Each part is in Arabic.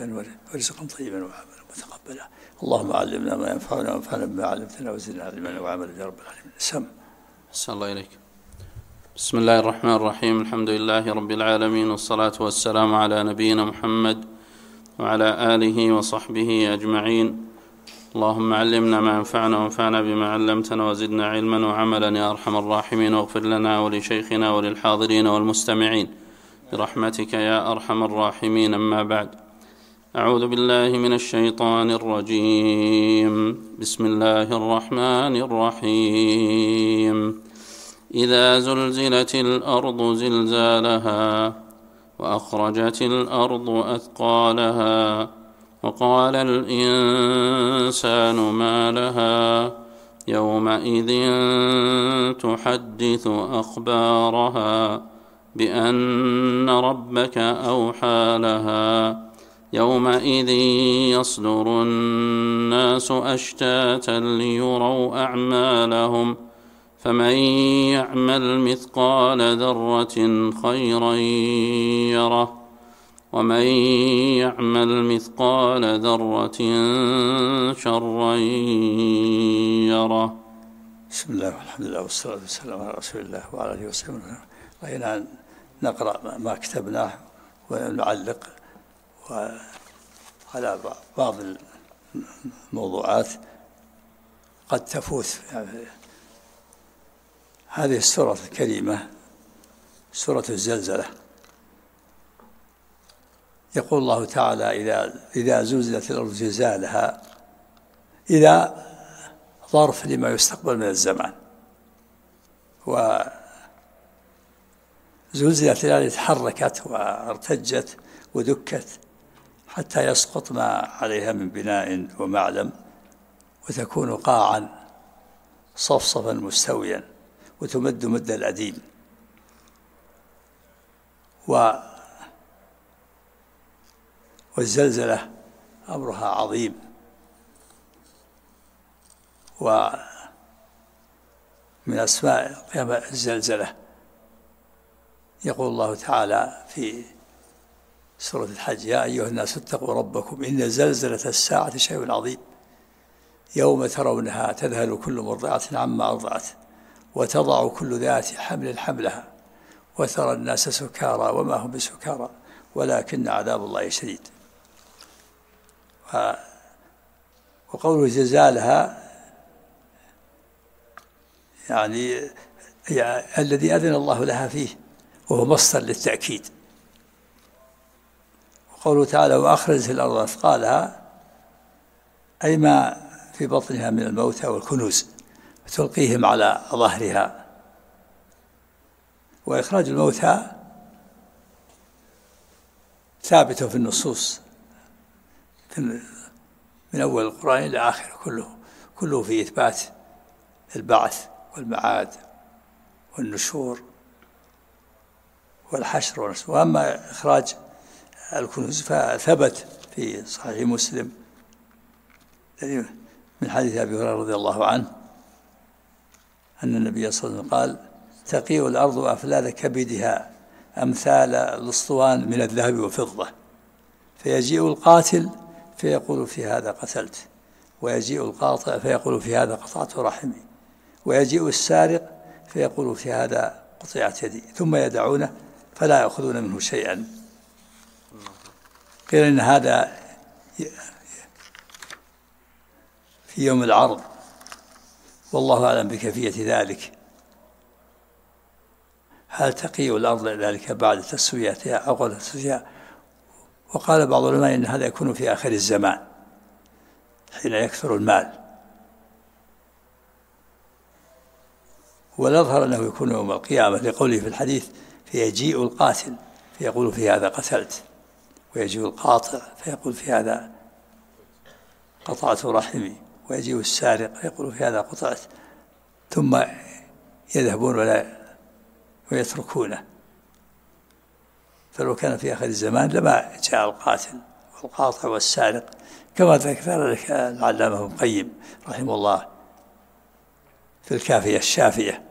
نافعا ورزقا طيبا وعملا متقبلا. اللهم علمنا ما ينفعنا وانفعنا بما علمتنا وزدنا علما وعملا يا رب العالمين. سم. أحسن الله إليك. بسم الله الرحمن الرحيم. الحمد لله رب العالمين، والصلاة والسلام على نبينا محمد وعلى آله وصحبه أجمعين. اللهم علمنا ما ينفعنا وانفعنا بما علمتنا وزدنا علما وعملا يا أرحم الراحمين، واغفر لنا ولشيخنا وللحاضرين والمستمعين برحمتك يا أرحم الراحمين. أما بعد، أعوذ بالله من الشيطان الرجيم. بسم الله الرحمن الرحيم. إذا زلزلت الأرض زلزالها وأخرجت الأرض أثقالها وقال الإنسان ما لها يومئذ تحدث أخبارها بأن ربك أوحى لها يومئذ يصدر الناس أشتاتا ليروا أعمالهم فمن يعمل مثقال ذرة خيرا يره ومن يعمل مثقال ذرة شرا يره. بسم الله والحمد لله والصلاة والسلام على رسول الله وعلى آله وصحبه. رأينا نقرأ ما كتبناه ونعلق على بعض الموضوعات قد تفوت. هذه السورة الكريمة سورة الزلزلة. يقول الله تعالى: إذا زلزلت الأرض زلزالها. إذا ظرف لما يستقبل من الزمان، وزلزلت الأرض تحركت وارتجت ودكت حتى يسقط ما عليها من بناء ومعلم، وتكون قاعا صفصفا مستويا، وتمد مد الأديم. والزلزلة أمرها عظيم، ومن أسماء قيام الزلزلة يقول الله تعالى في سورة الحج: يا أيها الناس اتقوا ربكم إن زلزلة الساعة شيء عظيم يوم ترونها تذهل كل مرضعة عما أرضعت وتضع كل ذات حمل حملها وترى الناس سكارى وما هم بسكارى ولكن عذاب الله شديد. وقوله زلزالها يعني الذي أذن الله لها فيه، وهو مصدر للتأكيد. وقوله تعالى: وأخرجت الأرض أثقالها، أي ما في بطنها من الموتى والكنوز تلقيهم على ظهرها. وإخراج الموتى ثابت في النصوص من أول القرآن إلى آخره، كله في إثبات البعث والمعاد والنشور والحشر والنشر. وأما إخراج الكنوز فثبت في صحيح مسلم من حديث أبي هريرة رضي الله عنه أن النبي صلى الله عليه وسلم قال: تقيء الأرض أفلال كبدها أمثال الأسطوان من الذهب والفضة، فيجيء القاتل فيقول: في هذا قتلت، ويجيء القاطع فيقول: في هذا قطعت رحمي، ويجيء السارق فيقول: في هذا قطعت يدي، ثم يدعونه فلا يأخذون منه شيئا. قيل إن هذا في يوم العرض، والله أعلم بكيفية ذلك. هل تقيء الأرض ذلك بعد تسويتها أو قبل تسويتها؟ وقال بعض العلماء إن هذا يكون في آخر الزمان حين يكثر المال، والأظهر أنه يكون يوم القيامة لقوله في الحديث: فيجيء القاتل فيقول: في هذا قتلت، ويجيء القاطع فيقول: في هذا قطعت رحمي، ويجيء السارق فيقول: في هذا قطعت، ثم يذهبون ويتركونه. فلو كان في آخر الزمان لما جاء القاتل والقاطع والسارق، كما ذكر ذلك العلامة ابن القيم رحمه الله في الكافية الشافية.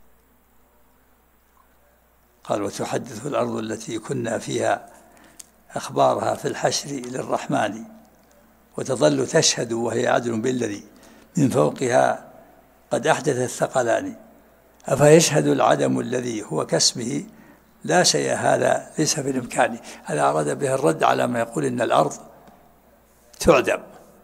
قال: وتحدث الأرض التي كنا فيها أخبارها في الحشر للرحمن، وتظل تشهد وهي عدل بالذي من فوقها قد أحدث الثقلان. أفيشهد العدم الذي هو كاسمه لا شيء هذا ليس في الإمكان. هذا أراد به الرد على ما يقول إن الأرض تعدم.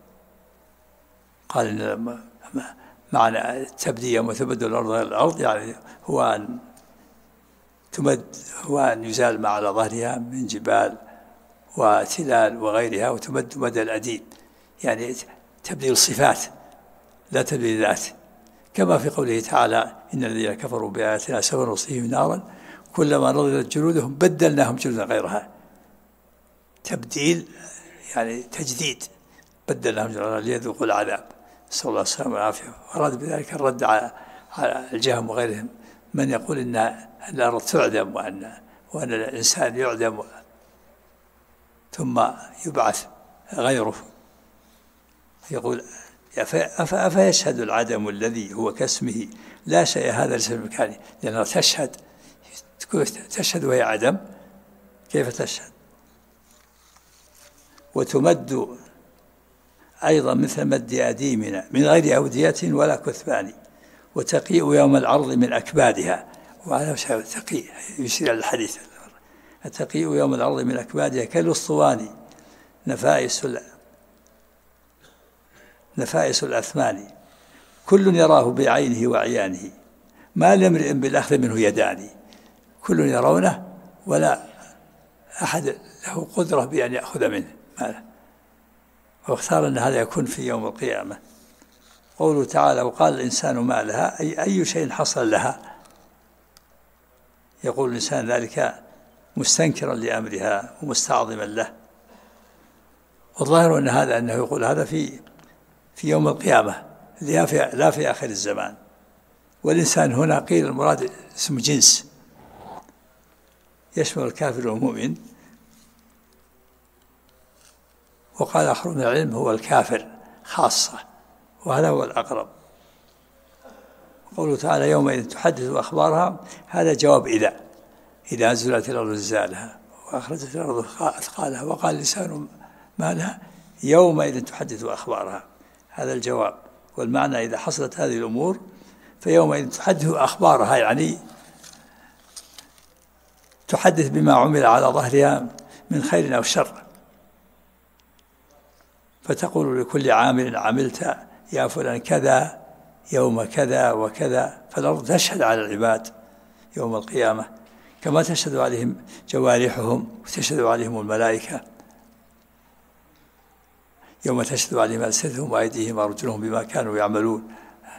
قال إن معنى التبدية وتبدل الأرض غير الأرض يعني هو أن تمد، هو أن يزال ما على ظهرها من جبال وتلال وغيرها وتمد مدى الأديب، يعني تبديل صفات لا تبديل ذات، كما في قوله تعالى إن الذين كفروا بآياتنا سوف نصليهم نارا كلما نضجت جلودهم بدلناهم جلودا غيرها. تبديل يعني تجديد، بدلناهم جلودا ليذوقوا العذاب، نسأل الله السلامة والعافية. وأراد بذلك الرد على الجهم وغيرهم من يقول إن الأرض تعدم وأن الإنسان يعدم ثم يبعث غيره. يقول أفيشهد العدم الذي هو كاسمه لا شيء هذا ليس بمكانه، لأنها تشهد وهي عدم، كيف تشهد؟ وتمد أيضا مثل مد أديمنا من غير أودية ولا كثبان، وتقيء يوم العرض من أكبادها. وهذا تقيء يشير إلى الحديث، التقيء يوم العرض من أكبادها كالأسطواني نفائس الأثمان، كل يراه بعينه وعيانه ما لامرئ بالأخذ منه يدان. كل يرونه ولا أحد له قدرة بأن يأخذ منه ماله. واختار أن هذا يكون في يوم القيامة. قوله تعالى وقال الإنسان ما لها، أي شيء حصل لها. يقول الإنسان ذلك مستنكرا لأمرها ومستعظما له. والظاهر أن هذا أنه يقول هذا في يوم القيامة لا في آخر الزمان. والإنسان هنا قيل المراد اسم جنس يشمل الكافر والمؤمن، وقال آخر من العلم هو الكافر خاصة، وهذا هو الأقرب. قوله تعالى يومئذ تحدث أخبارها، هذا جواب إذا زلت الأرض زلزالها وأخرجت الأرض أثقالها وقال الإنسان ما لها يومئذ تحدث أخبارها، هذا الجواب. والمعنى إذا حصلت هذه الأمور فيومئذ تحدث أخبارها، يعني تحدث بما عمل على ظهرها من خير أو شر، فتقول لكل عامل عملت يا فلان كذا يوم كذا وكذا. فالأرض تشهد على العباد يوم القيامة كما تشهد عليهم جوارحهم وتشهد عليهم الملائكة يوم تشهد عليهم ألسنتهم وأيديهم وأرجلهم بما كانوا يعملون.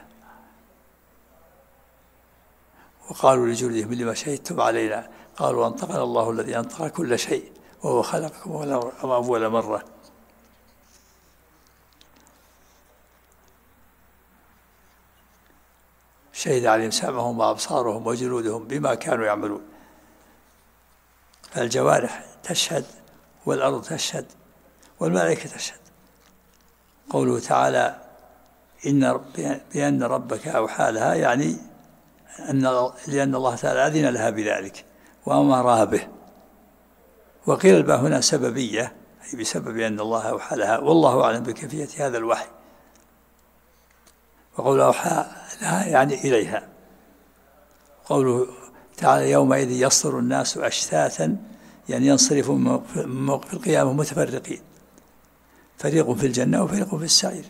وقالوا لجلودهم لما شهدتم علينا قالوا أنطقنا الله الذي أنطق كل شيء وهو خلقكم أول مرة. شهد عليهم سمعهم وأبصارهم وجلودهم بما كانوا يعملون. فالجوارح تشهد والأرض تشهد والملائكة تشهد. قوله تعالى بأن ربك أوحى لها، يعني لأن الله تعالى أذن لها بذلك وأمرها به. وقيل الباء هنا سببية، أي بسبب أن الله أوحى لها، والله أعلم بكيفية هذا الوحي. وقوله أوحى لها يعني إليها. قوله تعالى يومئذ يصدر الناس أشتاتا، يعني ينصرفون من موقف القيامة متفرقين، فريق في الجنة وفريق في السعير،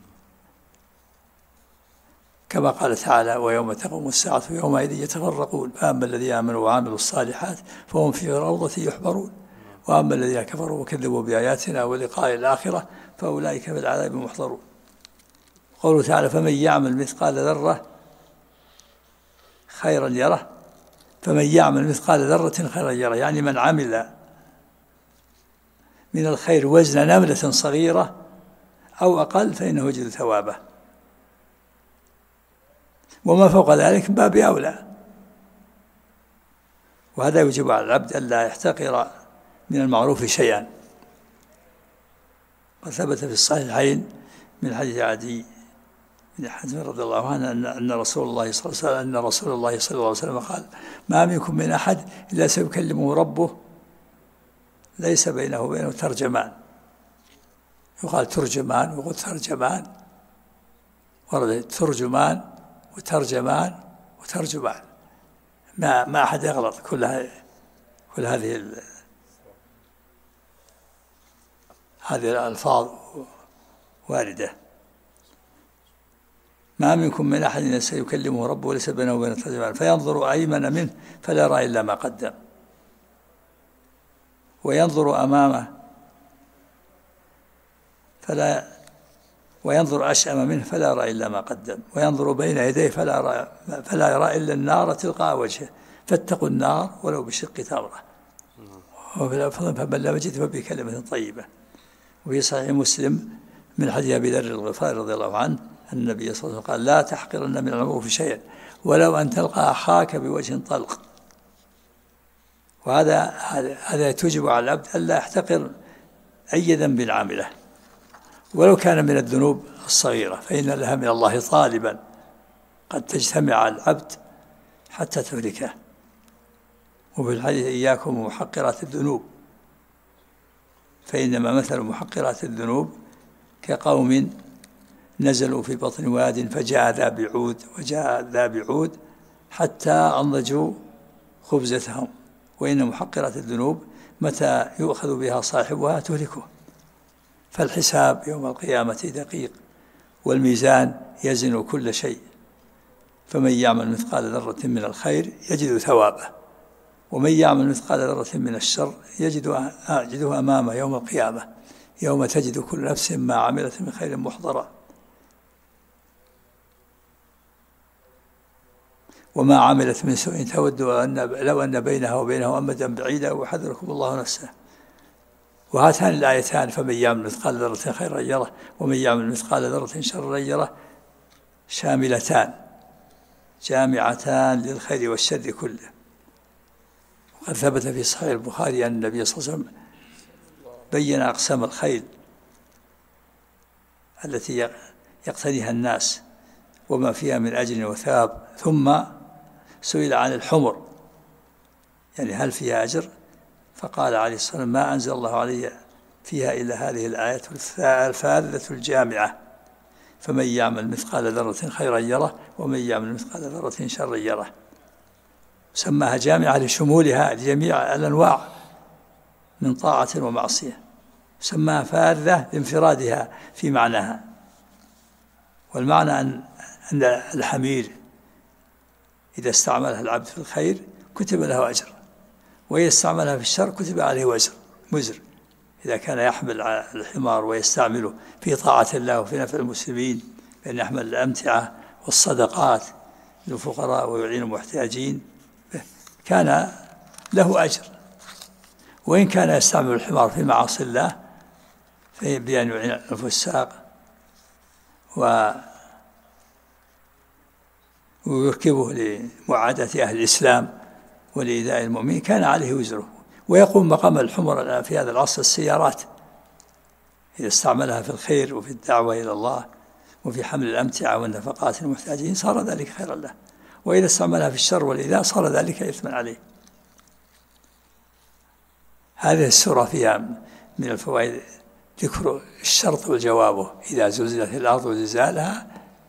كما قال تعالى ويوم تقوم الساعة يومئذ يتفرقون، فأما الذين آمنوا وعملوا الصالحات فهم في روضة يحبرون، وأما الذين كفروا وكذبوا بآياتنا ولقاء الآخرة فأولئك في العذاب محضرون. قوله تعالى فمن يعمل مثقال ذرة خيرا يره، فمن يعمل مثقال ذرة خيرا يره، يعني من عمل من الخير وزن نملة صغيرة أو أقل فإنه يجد ثوابه، وما فوق ذلك باب أولى. وهذا يجب على العبد ألا يحتقر من المعروف شيئا. وثبت في الصحيحين من حديث عدي بن حاتم رضي الله عنه أن رسول الله صلى الله عليه وسلم قال ما منكم من أحد إلا سيكلمه ربه ليس بينه وبينه ترجمان، يقال ترجمان ويقول ترجمان، ورد ترجمان وترجمان وترجمان، ما أحد يغلط، كل هذه الألفاظ واردة. ما منكم من أحد سيكلمه ربه وليس بينه وبينه ترجمان فينظر أيمن منه فلا يرى إلا ما قدم، وينظر أمامه وينظر أشأم منه فلا يرى إلا ما قدم، وينظر بين يديه فلا يرى إلا النار تلقاء وجهه، فاتقوا النار ولو بشق تمرة، فمن لم يجد فبكلمة طيبة. وفي صحيح مسلم من حديث أبي ذر الغفاري رضي الله عنه أن النبي صلى الله عليه وسلم قال: لا تحقرن من المعروف شيئا ولو أن تلقى أخاك بوجه طلق. وهذا توجب على العبد ألا يحتقر أي ذنب عامله ولو كان من الذنوب الصغيرة، فإن لها من الله طالبا قد تجتمع على العبد حتى تهلكه. وفي الحديث: إياكم ومحقرات الذنوب، فإنما مثل محقرات الذنوب كقوم نزلوا في بطن واد فجاء ذا بعود وجاء ذا بعود حتى أنضجوا خبزتهم، وإن محقرات الذنوب متى يؤخذ بها صاحبها تهلكه. فالحساب يوم القيامة دقيق، والميزان يزن كل شيء، فمن يعمل مثقال ذرة من الخير يجد ثوابه، ومن يعمل مثقال ذرة من الشر يجده أمامه يوم القيامة، يوم تجد كل نفس ما عملت من خير محضرا، وما عملت من سوء تود لو أن بينها وبينه أمدا بعيدا وحذركم الله نفسه. وهاتان الآيتان: فمن يعمل مثقال ذرة خيرا يره ومن يعمل مثقال ذرة شرا يره، شاملتان جامعتان للخير والشر كله. وقد ثبت في صحيح البخاري أن النبي صلى الله عليه وسلم بين أقسام الخيل التي يقتنيها الناس وما فيها من أجر وثواب، ثم سئل عن الحمر، يعني هل فيها أجر؟ فقال عليه الصلاة والسلام: ما أنزل الله علي فيها إلا هذه الآية الفاذة الجامعة: فمن يعمل مثقال ذرة خيرا يره ومن يعمل مثقال ذرة شرا يره. سماها جامعة لشمولها لجميع الأنواع من طاعة ومعصية، سماها فاذة لانفرادها في معناها. والمعنى أن الحمير إذا استعملها العبد في الخير كتب له أجر، وإذا استعملها في الشر كتب عليه وزر، إذا كان يحمل الحمار ويستعمله في طاعة الله وفي نفع المسلمين، بأن يحمل الأمتعة والصدقات للفقراء ويعين المحتاجين كان له أجر. وإن كان يستعمل الحمار في معاصي الله بأن يعين الفساق ويركبه لمعاداة أهل الإسلام ولإيذاء المؤمنين كان عليه وزره. ويقوم مقام الحمر في هذا العصر السيارات، إذا استعملها في الخير وفي الدعوة إلى الله وفي حمل الأمتعة والنفقات المحتاجين صار ذلك خيرا له، وإذا استعملها في الشر والإيذاء صار ذلك إثما عليه. هذه السورة فيها من الفوائد ذكر الشرط وجوابه: إذا زلزلت الأرض زلزالها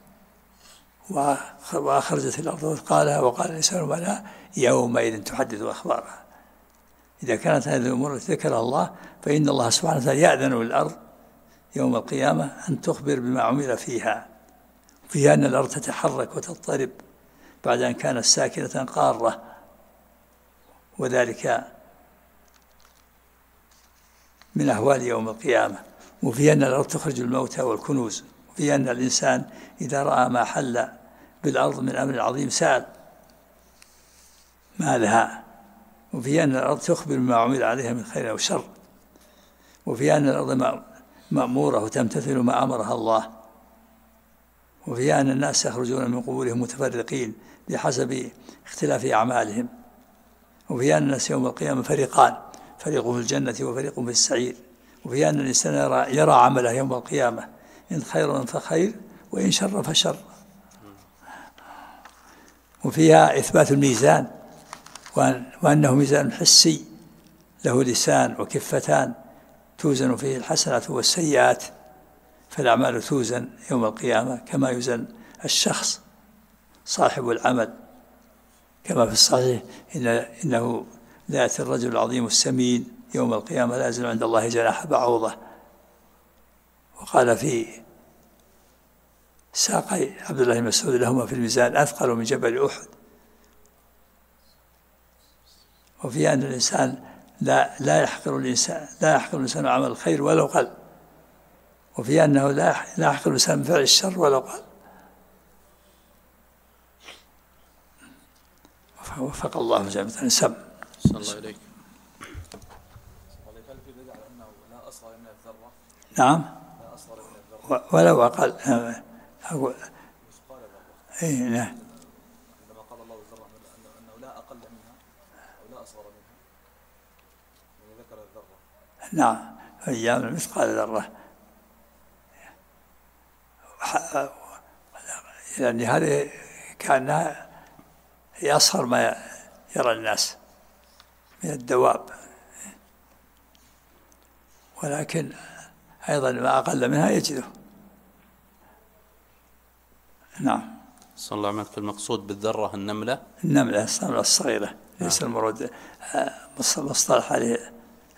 وأخرجت الأرض أثقالها وقال الإنسان ما لها يومئذ تحدث أخبارها. إذا كانت هذه الأمور التي ذكرها الله فإن الله سبحانه وتعالى يأذن للأرض يوم القيامة أن تخبر بما عمل فيها أن الأرض تتحرك وتضطرب بعد أن كانت ساكنة قارة، وذلك من أهوال يوم القيامة. وفي أن الأرض تخرج الموتى والكنوز، وفي أن الإنسان إذا رأى ما حل بالأرض من أمر عظيم سأل ما لها، وفي أن الأرض تخبر بما عمل عليها من خير أو شر، وفي أن الأرض مأمورة وتمتثل ما أمرها الله، وفي أن الناس يخرجون من قبورهم متفرقين بحسب اختلاف أعمالهم، وفي أن الناس يوم القيامة فريقان: فريق في الجنة وفريق في السعير، وفي أن الإنسان يرى عمله يوم القيامة إن خير فخير وإن شر فشر. وفيها إثبات الميزان وأنه ميزان حسي له لسان وكفتان توزن فيه الحسنات والسيئات، فالأعمال توزن يوم القيامة كما يوزن الشخص صاحب العمل، كما في الصحيح إنه لا يأتي الرجل العظيم السمين يوم القيامة لا يزن عند الله جناح بعوضة. وقال في ساقي عبد الله بن مسعود لهما في الميزان أثقل من جبل أحد. وفي أن الإنسان لا يحقر الإنسان عمل الخير ولو قل، وفي أنه لا يحقر الإنسان من فعل الشر ولو قل. وفق الله جميعا سم. صلى الله عليك. نعم ولو أقل. أقول إيه نعم. عندما قال الله الذرة أنه لا أقل منها أو لا أصغر منها وذكر الذرة. نعم أيام مثقال ذرة، يعني هذه كأنها هي أصغر ما يرى الناس من الدواب، ولكن أيضا ما أقل منها يجده. نعم. صلى الله عليه وسلم. المقصود بالذرة النملة الصغيرة، ليس المراد مصطلح عليه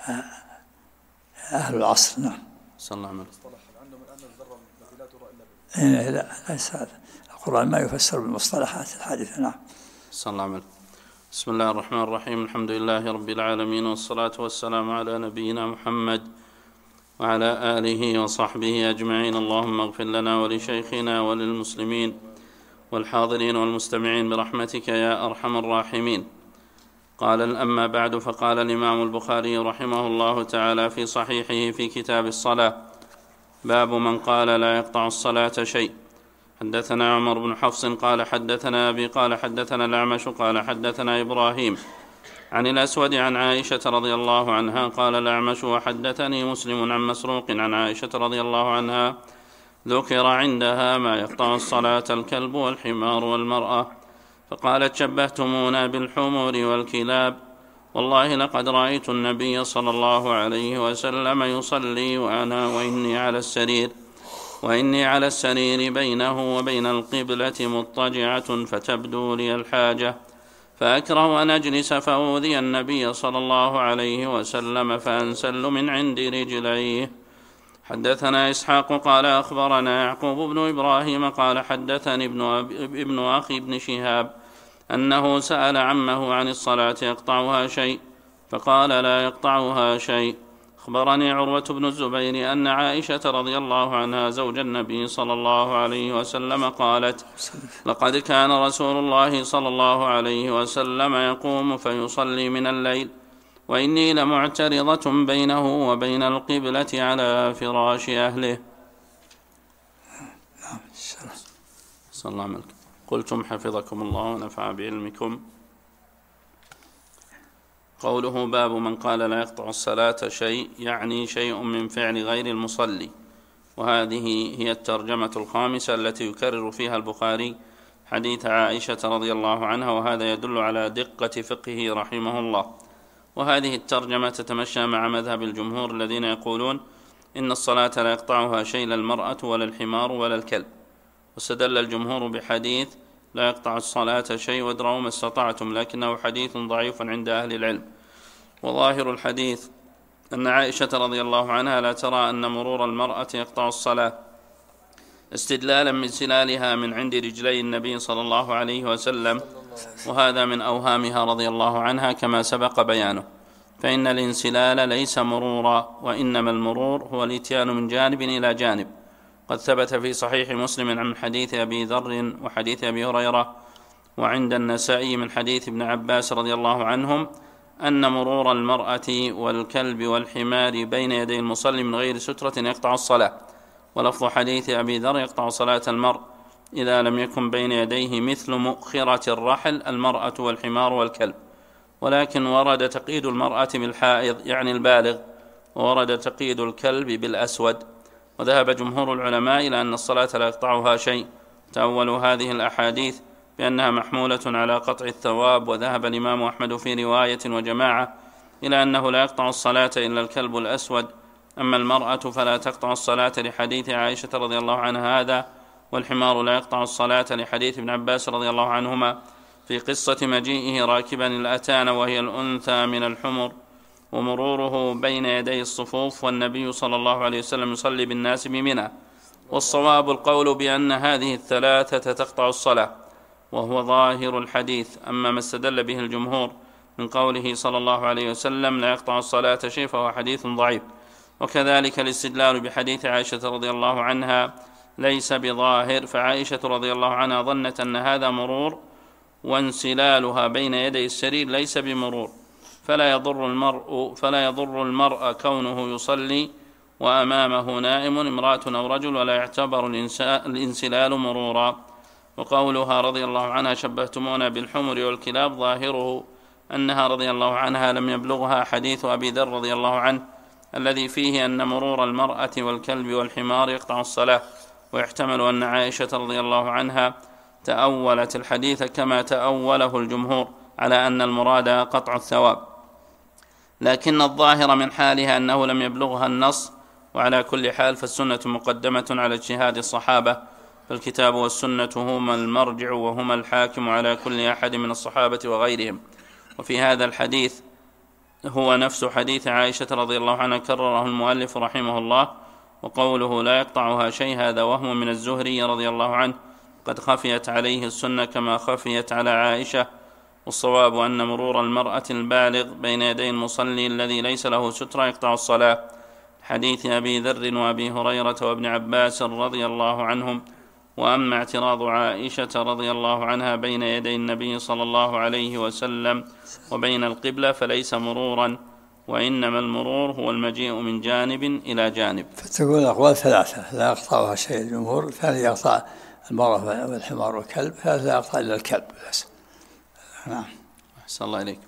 أهل العصر. نعم. صلى الله عليه وسلم. مصطلح عندهم الآن الذرة التي لا ترى إلا بالله. لا ليس هذا، القرآن ما يفسر بالمصطلحات الحادثة. نعم. صلى الله عليه وسلم. بسم الله الرحمن الرحيم. الحمد لله رب العالمين، والصلاة والسلام على نبينا محمد وعلى آله وصحبه أجمعين. اللهم اغفر لنا ولشيخنا وللمسلمين والحاضرين والمستمعين برحمتك يا أرحم الراحمين. قال أما بعد، فقال الإمام البخاري رحمه الله تعالى في صحيحه في كتاب الصلاة: باب من قال لا يقطع الصلاة شيء. حدثنا عمر بن حفص قال حدثنا أبي قال حدثنا الأعمش قال حدثنا إبراهيم عن الأسود عن عائشة رضي الله عنها قال الأعمش: وحدثني مسلم عن مسروق عن عائشة رضي الله عنها ذكر عندها ما يقطع الصلاة الكلب والحمار والمرأة، فقالت: شبهتمونا بالحمور والكلاب، والله لقد رأيت النبي صلى الله عليه وسلم يصلي وإني على السرير بينه وبين القبلة مضطجعة فتبدو لي الحاجة، فأكره أن أجلس فأوذي النبي صلى الله عليه وسلم فأنسل من عند رجليه. حدثنا إسحاق قال أخبرنا يعقوب بن إبراهيم قال حدثني ابن أخي بن شهاب أنه سأل عمه عن الصلاة يقطعها شيء، فقال: لا يقطعها شيء. أخبرني عروة بن الزبير أن عائشة رضي الله عنها زوج النبي صلى الله عليه وسلم قالت: لقد كان رسول الله صلى الله عليه وسلم يقوم فيصلي من الليل، وإني لمعترضة بينه وبين القبلة على فراش أهله. صلى الله عليه وسلم. قلتم حفظكم الله ونفع بعلمكم. قوله: باب من قال لا يقطع الصلاة شيء، يعني شيء من فعل غير المصلي. وهذه هي الترجمة الخامسة التي يكرر فيها البخاري حديث عائشة رضي الله عنها، وهذا يدل على دقة فقهه رحمه الله. وهذه الترجمة تتمشى مع مذهب الجمهور الذين يقولون إن الصلاة لا يقطعها شيء، لا المرأة ولا الحمار ولا الكلب. واستدل الجمهور بحديث لا يقطع الصلاة شيء وادروا ما استطعتم، لكنه حديث ضعيف عند أهل العلم. وظاهر الحديث أن عائشة رضي الله عنها لا ترى أن مرور المرأة يقطع الصلاة، استدلالا من سلالها من عند رجلي النبي صلى الله عليه وسلم، وهذا من أوهامها رضي الله عنها كما سبق بيانه، فإن الانسلال ليس مرورا، وإنما المرور هو الاتيان من جانب إلى جانب. قد ثبت في صحيح مسلم عن حديث أبي ذر وحديث أبي هريرة وعند النسائي من حديث ابن عباس رضي الله عنهم أن مرور المرأة والكلب والحمار بين يدي المصلي من غير سترة يقطع الصلاة. ولفظ حديث أبي ذر يقطع صلاة المرء إذا لم يكن بين يديه مثل مؤخرة الرحل المرأة والحمار والكلب. ولكن ورد تقييد المرأة بالحائض يعني البالغ، وورد تقييد الكلب بالأسود. وذهب جمهور العلماء إلى أن الصلاة لا يقطعها شيء، تأولوا هذه الأحاديث بأنها محمولة على قطع الثواب. وذهب الإمام أحمد في رواية وجماعة إلى أنه لا يقطع الصلاة إلا الكلب الأسود. أما المرأة فلا تقطع الصلاة لحديث عائشة رضي الله عنها هذا، والحمار لا يقطع الصلاة لحديث ابن عباس رضي الله عنهما في قصة مجيئه راكبا الأتان وهي الأنثى من الحمر ومروره بين يدي الصفوف والنبي صلى الله عليه وسلم يصلي بالناس بمنى. والصواب القول بأن هذه الثلاثة تقطع الصلاة، وهو ظاهر الحديث. أما ما استدل به الجمهور من قوله صلى الله عليه وسلم لا يقطع الصلاة شيء فهو حديث ضعيف. وكذلك الاستدلال بحديث عائشة رضي الله عنها ليس بظاهر، فعائشة رضي الله عنها ظنت أن هذا مرور، وانسلالها بين يدي السرير ليس بمرور، فلا يضر المرء كونه يصلي وأمامه نائم امرأة أو رجل، ولا يعتبر الانسلال مرورا. وقولها رضي الله عنها شبهتمونا بالحمر والكلاب ظاهره أنها رضي الله عنها لم يبلغها حديث أبي ذر رضي الله عنه الذي فيه أن مرور المرأة والكلب والحمار يقطع الصلاة، ويحتمل أن عائشة رضي الله عنها تأولت الحديث كما تأوله الجمهور على أن المراد قطع الثواب، لكن الظاهر من حالها أنه لم يبلغها النص. وعلى كل حال فالسنة مقدمة على اجتهاد الصحابة، فالكتاب والسنة هما المرجع وهما الحاكم على كل أحد من الصحابة وغيرهم. وفي هذا الحديث هو نفس حديث عائشة رضي الله عنها كرره المؤلف رحمه الله. وقوله لا يقطعها شيء هذا وهم من الزهري رضي الله عنه قد خفيت عليه السنة كما خفيت على عائشة. والصواب أن مرور المرأة البالغ بين يدي المصلي الذي ليس له سترة يقطع الصلاة، حديث أبي ذر وأبي هريرة وابن عباس رضي الله عنهم. وأما اعتراض عائشة رضي الله عنها بين يدي النبي صلى الله عليه وسلم وبين القبلة فليس مرورا، وإنما المرور هو المجيء من جانب إلى جانب. فتقول الأقوال ثلاثة لا يقطعها شيء الجمهور، الثاني يقطع المرأة والحمار والكلب، ثالث لا يقطع إلا الكلب بس. نعم. أحسن الله إليك.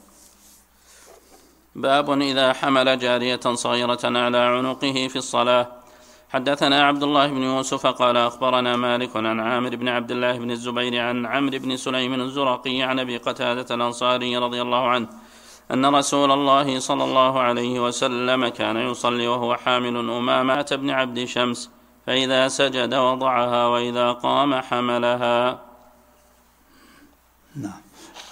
باب إذا حمل جارية صغيرة على عنقه في الصلاة. حدثنا عبد الله بن يوسف قال أخبرنا مالك عن عامر بن عبد الله بن الزبير عن عمرو بن سليم الزرقي عن أبي قتادة الأنصاري رضي الله عنه أن رسول الله صلى الله عليه وسلم كان يصلي وهو حامل أمامة بن عبد شمس، فإذا سجد وضعها وإذا قام حملها. نعم.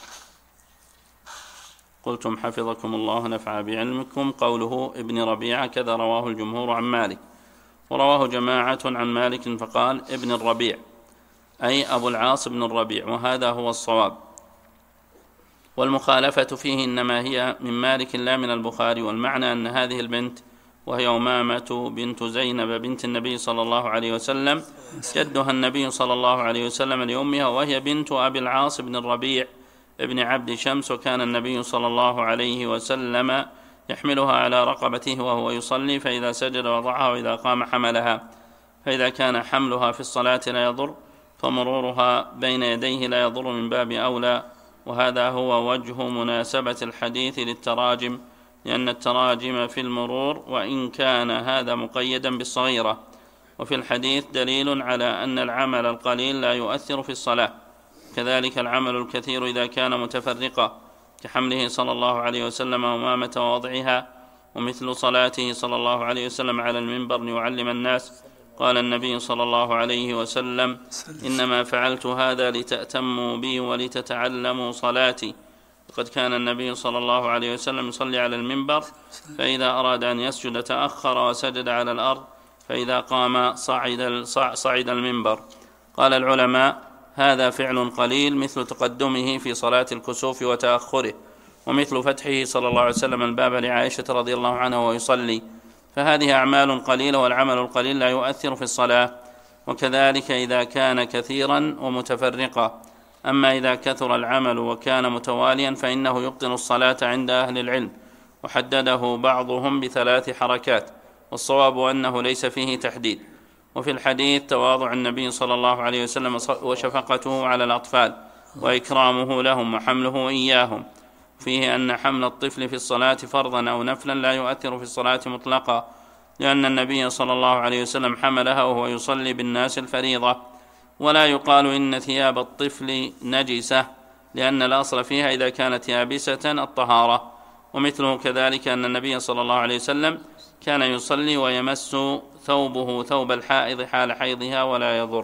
قلتم حفظكم الله نفع بعلمكم. قوله ابن ربيعة كذا رواه الجمهور عن مالك، ورواه جماعة عن مالك فقال ابن الربيع أي أبو العاص بن الربيع، وهذا هو الصواب. والمخالفة فيه إنما هي من مالك لا من البخاري. والمعنى أن هذه البنت وهي أمامة بنت زينب بنت النبي صلى الله عليه وسلم جدها النبي صلى الله عليه وسلم لأمها، وهي بنت أبي العاص بن الربيع ابن عبد شمس، وكان النبي صلى الله عليه وسلم يحملها على رقبته وهو يصلي، فإذا سجد وضعها وإذا قام حملها. فإذا كان حملها في الصلاة لا يضر، فمرورها بين يديه لا يضر من باب أولى. وهذا هو وجه مناسبة الحديث للتراجم، لأن التراجم في المرور، وإن كان هذا مقيدا بالصغيرة. وفي الحديث دليل على أن العمل القليل لا يؤثر في الصلاة، كذلك العمل الكثير إذا كان متفرقا، كحمله صلى الله عليه وسلم أمامة ووضعها. ومثل صلاته صلى الله عليه وسلم على المنبر ليعلم الناس، قال النبي صلى الله عليه وسلم إنما فعلت هذا لتأتموا بي ولتتعلموا صلاتي. وقد كان النبي صلى الله عليه وسلم يصلي على المنبر، فإذا أراد أن يسجد تأخر وسجد على الأرض، فإذا قام صعد المنبر. قال العلماء هذا فعل قليل مثل تقدمه في صلاة الكسوف وتأخره، ومثل فتحه صلى الله عليه وسلم الباب لعائشة رضي الله عنها ويصلي، فهذه أعمال قليلة، والعمل القليل لا يؤثر في الصلاة. وكذلك إذا كان كثيرا ومتفرقا. أما إذا كثر العمل وكان متواليا فإنه يبطل الصلاة عند أهل العلم، وحدده بعضهم ب3 حركات، والصواب أنه ليس فيه تحديد. وفي الحديث تواضع النبي صلى الله عليه وسلم وشفقته على الأطفال وإكرامه لهم وحمله إياهم. فيه أن حمل الطفل في الصلاة فرضا أو نفلا لا يؤثر في الصلاة مطلقا، لأن النبي صلى الله عليه وسلم حملها وهو يصلي بالناس الفريضة. ولا يقال إن ثياب الطفل نجسة، لأن الأصل فيها إذا كانت يابسة الطهارة. ومثله كذلك أن النبي صلى الله عليه وسلم كان يصلي ويمس ثوبه ثوب الحائض حال حيضها ولا يضر.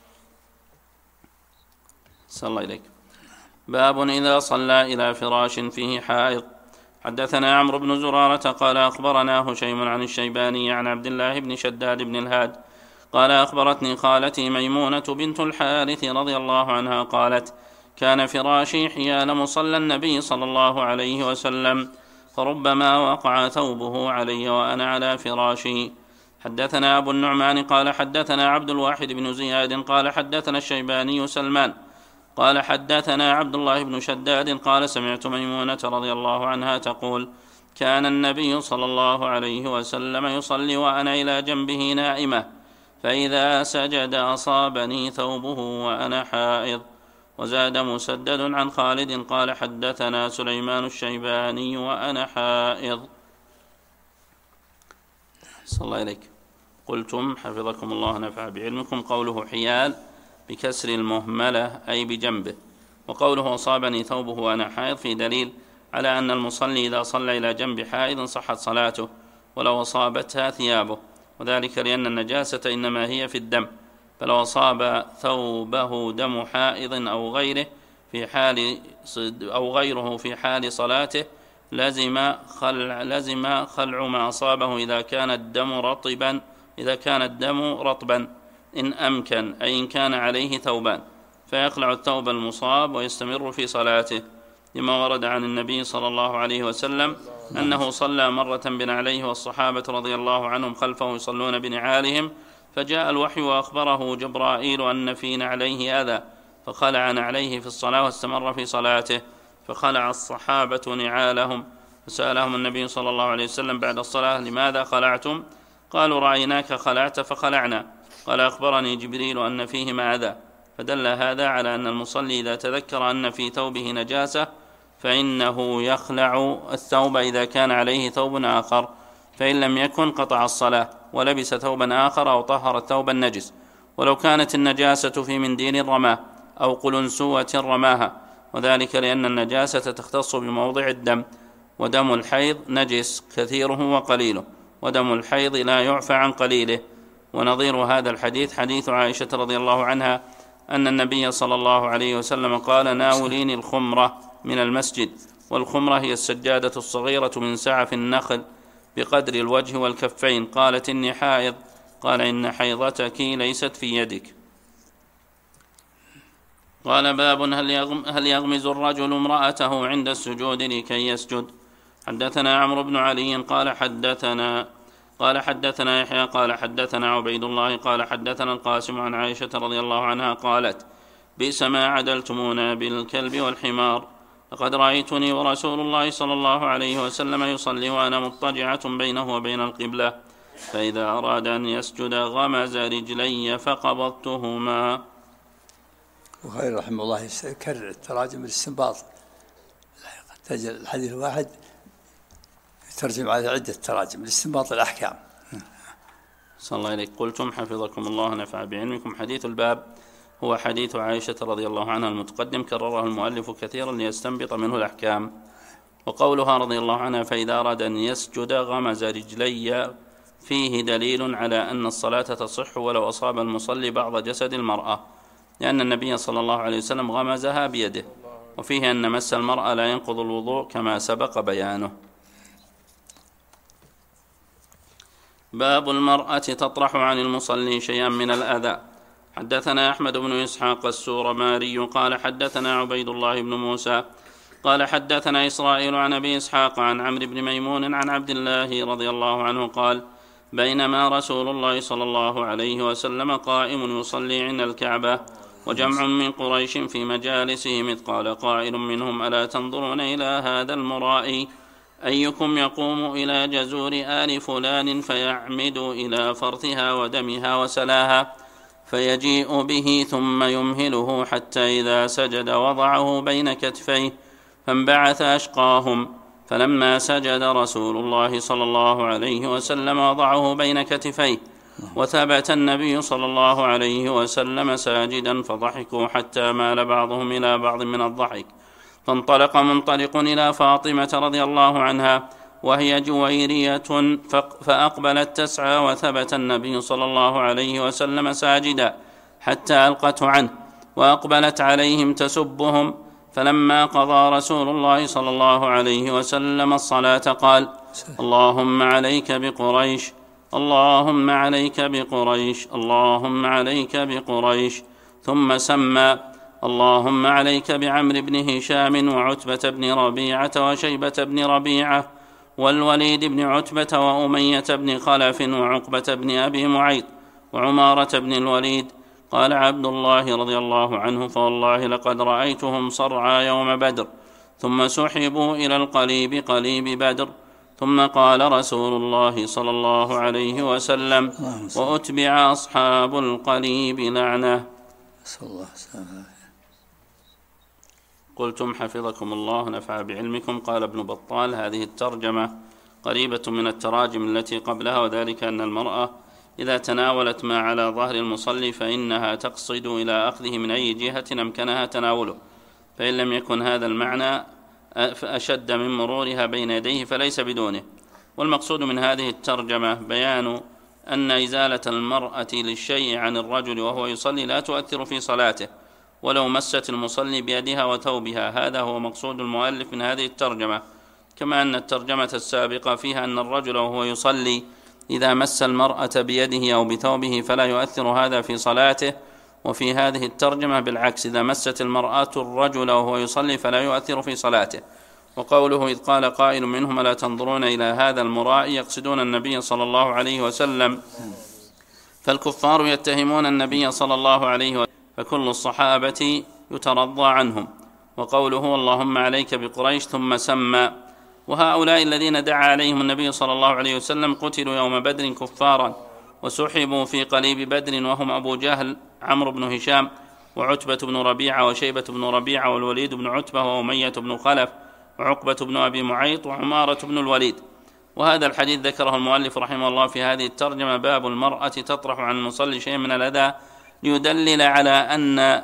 صلى الله إليك. باب إذا صلى إلى فراش فيه حائض. حدثنا عمرو بن زرارة قال أخبرنا هشيم عن الشيباني عن عبد الله بن شداد بن الهاد قال أخبرتني خالتي ميمونة بنت الحارث رضي الله عنها قالت كان فراشي حيال مصلى النبي صلى الله عليه وسلم فربما وقع ثوبه علي وأنا على فراشي. حدثنا أبو النعمان قال حدثنا عبد الواحد بن زياد قال حدثنا الشيباني سلمان قال حدثنا عبد الله بن شداد قال سمعت ميمونة رضي الله عنها تقول كان النبي صلى الله عليه وسلم يصلي وأنا إلى جنبه نائمة فإذا سجد أصابني ثوبه وأنا حائض. وزاد مسدد عن خالد قال حدثنا سليمان الشيباني وأنا حائض. صلى الله عليك. قلتم حفظكم الله نفع بعلمكم قوله حيال بكسر المهملة أي بجنبه، وقوله أصابني ثوبه وأنا حائض في دليل على أن المصلي إذا صلى إلى جنب حائض صحت صلاته ولو أصابتها ثيابه، وذلك لأن النجاسة إنما هي في الدم، فلو أصاب ثوبه دم حائض أو غيره في حال صلاته لزم خلع ما أصابه إذا كان الدم رطبا إن أمكن، أي إن كان عليه ثوبان، فيخلع الثوب المصاب ويستمر في صلاته، لما ورد عن النبي صلى الله عليه وسلم أنه صلى مرة بنعليه والصحابة رضي الله عنهم خلفه يصلون بنعالهم، فجاء الوحي وأخبره جبرائيل أن في نعليه أذى، فخلع نعليه في الصلاة واستمر في صلاته، فخلع الصحابة نعالهم، فسألهم النبي صلى الله عليه وسلم بعد الصلاة لماذا خلعتم؟ قالوا رأيناك خلعت فخلعنا، قال أخبرني جبريل أن فيهما أذى، فدل هذا على أن المصلي إذا تذكر أن في ثوبه نجاسة فإنه يخلع الثوب إذا كان عليه ثوب آخر، فإن لم يكن قطع الصلاة ولبس ثوبا آخر أو طهر الثوب النجس، ولو كانت النجاسة في منديل رماه أو قلنسوة رماها، وذلك لأن النجاسة تختص بموضع الدم، ودم الحيض نجس كثيره وقليله، ودم الحيض لا يعفى عن قليله. ونظير هذا الحديث حديث عائشة رضي الله عنها أن النبي صلى الله عليه وسلم قال ناوليني الخمرة من المسجد، والخمرة هي السجادة الصغيرة من سعف النخل بقدر الوجه والكفين، قالت إني حائض، قال إن حيضتك ليست في يدك. قال باب هل يغمز الرجل امرأته عند السجود لكي يسجد. حدثنا عمرو بن علي قال حدثنا يحيى قال حدثنا عبيد الله قال حدثنا القاسم عن عائشة رضي الله عنها قالت بئس ما عدلتمونا بالكلب والحمار، لقد رأيتني ورسول الله صلى الله عليه وسلم يصلي وأنا مضطجعة بينه وبين القبلة، فإذا أراد أن يسجد غمز رجلي فقبضتهما. وخير رحمه الله يكرر التراجم بالاستنباط، تجد الحديث الواحد يترجم على عدة تراجم لاستنباط الأحكام. صلى الله عليك. قلتم حفظكم الله نفع بعلمكم. حديث الباب هو حديث عائشة رضي الله عنها المتقدم، كرره المؤلف كثيرا ليستنبط منه الأحكام. وقولها رضي الله عنها فإذا أراد أن يسجد غمز رجلي فيه دليل على أن الصلاة تصح ولو أصاب المصلي بعض جسد المرأة، لأن النبي صلى الله عليه وسلم غمزها بيده، وفيه أن مس المرأة لا ينقض الوضوء كما سبق بيانه. باب المرأة تطرح عن المصلي شيئا من الأذى. حدثنا أحمد بن إسحاق السورماري قال حدثنا عبيد الله بن موسى قال حدثنا إسرائيل عن أبي إسحاق عن عمرو بن ميمون عن عبد الله رضي الله عنه قال بينما رسول الله صلى الله عليه وسلم قائم يصلي عند الكعبة وجمع من قريش في مجالسهم، إذ قال قائل منهم ألا تنظرون إلى هذا المرائي؟ أيكم يقوم إلى جزور آل فلان فيعمد إلى فرثها ودمها وسلاها فيجيء به ثم يمهله حتى إذا سجد وضعه بين كتفيه، فانبعث أشقاهم، فلما سجد رسول الله صلى الله عليه وسلم وضعه بين كتفيه، وثبت النبي صلى الله عليه وسلم ساجدا، فضحكوا حتى مال بعضهم إلى بعض من الضحك، فانطلق منطلق إلى فاطمة رضي الله عنها وهي جويرية فأقبلت تسعى، وثبت النبي صلى الله عليه وسلم ساجدا حتى ألقته عنه، وأقبلت عليهم تسبهم. فلما قضى رسول الله صلى الله عليه وسلم الصلاة قال: اللهم عليك بقريش، اللهم عليك بقريش، اللهم عليك بقريش. ثم سمى: اللهم عليك بعمرو بن هشام وعتبة بن ربيعة وشيبة بن ربيعة والوليد بن عتبة وأمية بن خلف وعقبة بن أبي معيط وعمارة بن الوليد. قال عبد الله رضي الله عنه: فوالله لقد رأيتهم صرعى يوم بدر، ثم سحبوا إلى القليب قليب بدر. ثم قال رسول الله صلى الله عليه وسلم: وأتبع أصحاب القليب لعنة. قلتم حفظكم الله نفع بعلمكم. قال ابن بطال: هذه الترجمة قريبة من التراجم التي قبلها، وذلك أن المرأة إذا تناولت ما على ظهر المصلي فإنها تقصد إلى أخذه من أي جهة أمكنها تناوله، فإن لم يكن هذا المعنى فأشد من مرورها بين يديه فليس بدونه. والمقصود من هذه الترجمة بيان أن إزالة المرأة للشيء عن الرجل وهو يصلي لا تؤثر في صلاته ولو مست المصلي بيدها وثوبها. هذا هو مقصود المؤلف من هذه الترجمة، كما أن الترجمة السابقة فيها أن الرجل وهو يصلي إذا مس المرأة بيده أو بثوبه فلا يؤثر هذا في صلاته، وفي هذه الترجمة بالعكس: إذا مست المرأة الرجل وهو يصلي فلا يؤثر في صلاته. وقوله: إذ قال قائل منهم: لا تنظرون إلى هذا المرائي، يقصدون النبي صلى الله عليه وسلم، فالكفار يتهمون النبي صلى الله عليه وسلم، فكل الصحابة يترضى عنهم. وقوله: اللهم عليك بقريش، ثم سمى. وهؤلاء الذين دعا عليهم النبي صلى الله عليه وسلم قتلوا يوم بدر كفارا، وسحبوا في قليب بدر، وهم أبو جهل، عمرو بن هشام، وعتبة بن ربيعة، وشيبة بن ربيعة، والوليد بن عتبة، وأمية بن خلف، وعقبة بن أبي معيط، وعمارة بن الوليد. وهذا الحديث ذكره المؤلف رحمه الله في هذه الترجمة: باب المرأة تطرح عن المصلي شيء من الأذى، ليدلل على أن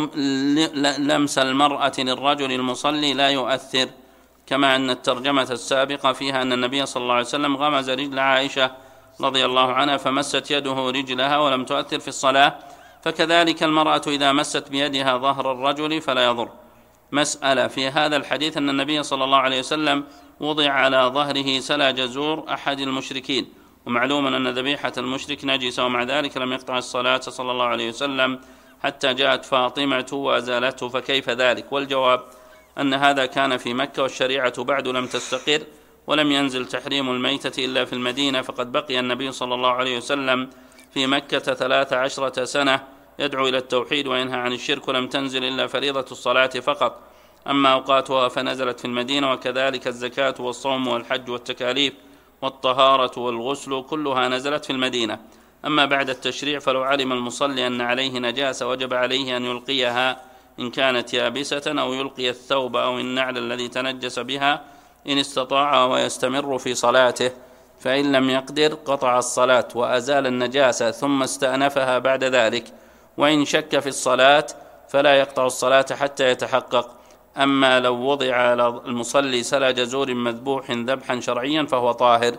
لمس المرأة للرجل المصلي لا يؤثر، كما أن الترجمة السابقة فيها أن النبي صلى الله عليه وسلم غمز رجل عائشة رضي الله عنها فمست يده رجلها ولم تؤثر في الصلاة، فكذلك المرأة إذا مست بيدها ظهر الرجل فلا يضر. مسألة في هذا الحديث أن النبي صلى الله عليه وسلم وضع على ظهره سلا جزور أحد المشركين، ومعلوم أن ذبيحة المشرك نجسة، ومع ذلك لم يقطع الصلاة صلى الله عليه وسلم حتى جاءت فاطمة وأزالته، فكيف ذلك؟ والجواب أن هذا كان في مكة، والشريعة بعد لم تستقر، ولم ينزل تحريم الميتة إلا في المدينة، فقد بقي النبي صلى الله عليه وسلم في مكة 13 سنة يدعو إلى التوحيد وينهى عن الشرك، ولم تنزل إلا فريضة الصلاة فقط، أما أوقاتها فنزلت في المدينة، وكذلك الزكاة والصوم والحج والتكاليف والطهارة والغسل كلها نزلت في المدينة. أما بعد التشريع فلو علم المصلي أن عليه نجاسة وجب عليه أن يلقيها إن كانت يابسة، أو يلقي الثوب أو النعل الذي تنجس بها إن استطاع ويستمر في صلاته، فإن لم يقدر قطع الصلاة وأزال النجاسة ثم استأنفها بعد ذلك، وإن شك في الصلاة فلا يقطع الصلاة حتى يتحقق. أما لو وضع على المصلي سلا جزور مذبوح ذبحا شرعيا فهو طاهر،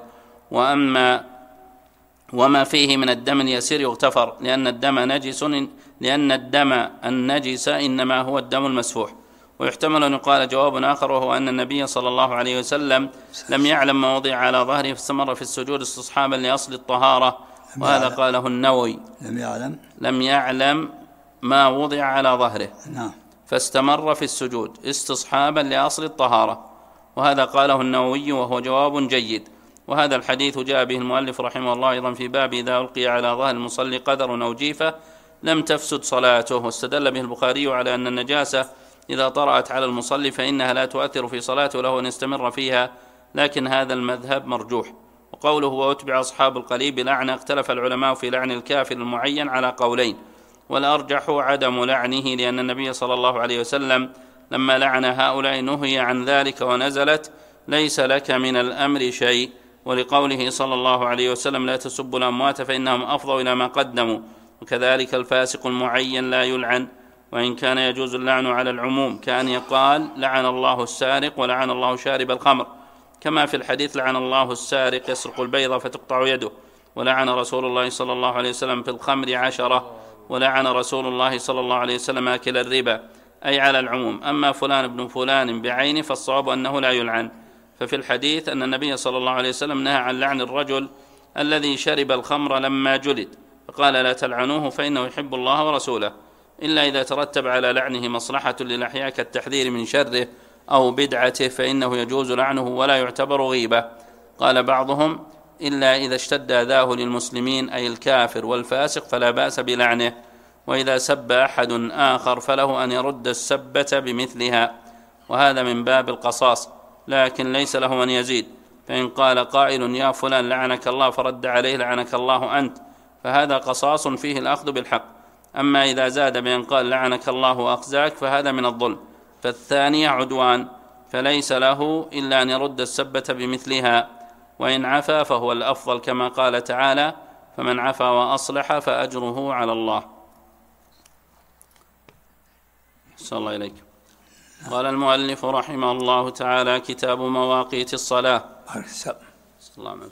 وما فيه من الدم اليسير يغتفر، لأن الدم النجس إنما هو الدم المسفوح. ويحتمل أن يقال جواب آخر، وهو أن النبي صلى الله عليه وسلم لم يعلم ما وضع على ظهره فاستمر في السجود استصحابا لأصل الطهارة، وهذا قاله النووي. لم يعلم ما وضع على ظهره فاستمر في السجود استصحابا لأصل الطهارة، وهذا قاله النووي، وهو جواب جيد. وهذا الحديث جاء به المؤلف رحمه الله أيضا في باب إذا ألقي على ظهر المصلي قدر أو جيفة لم تفسد صلاته، واستدل به البخاري على أن النجاسة إذا طرأت على المصلي فإنها لا تؤثر في صلاته وله أن يستمر فيها، لكن هذا المذهب مرجوح. وقوله وأتبع أصحاب القليب لعنة، اختلف العلماء في لعن الكافر المعين على قولين، والأرجح عدم لعنه، لأن النبي صلى الله عليه وسلم لما لعن هؤلاء نهي عن ذلك ونزلت ليس لك من الأمر شيء، ولقوله صلى الله عليه وسلم لا تسبوا الأموات فإنهم أفضوا إلى ما قدموا، وكذلك الفاسق المعين لا يلعن. وإن كان يجوز اللعن على العموم، كأن يقال لعن الله السارق ولعن الله شارب الخمر، كما في الحديث لعن الله السارق يسرق البيضة فتقطع يده، ولعن رسول الله صلى الله عليه وسلم في الخمر 10، ولعن رسول الله صلى الله عليه وسلم آكل الربا، أي على العموم. أما فلان ابن فلان بعينه فالصواب أنه لا يلعن. ففي الحديث أن النبي صلى الله عليه وسلم نهى عن لعن الرجل الذي شرب الخمر لما جلد، فقال لا تلعنوه فإنه يحب الله ورسوله، إلا إذا ترتب على لعنه مصلحة للأحياء كالتحذير من شره أو بدعته فإنه يجوز لعنه ولا يعتبر غيبة. قال بعضهم إلا إذا اشتد أذاه للمسلمين أي الكافر والفاسق فلا بأس بلعنه، وإذا سب أحد آخر فله أن يرد السبة بمثلها، وهذا من باب القصاص، لكن ليس له أن يزيد. فإن قال قائل يا فلان لعنك الله فرد عليه لعنك الله أنت، فهذا قصاص فيه الأخذ بالحق. أما إذا زاد بأن قال لعنك الله وأخزاك فهذا من الظلم، فالثانية عدوان، فليس له إلا أن يرد السبة بمثلها، وإن عفا فهو الأفضل، كما قال تعالى فمن عفا وأصلح فأجره على الله. صلى الله إليك. قال المؤلف رحمه الله تعالى: كتاب مواقيت الصلاة. صلى الله عليه وسلم.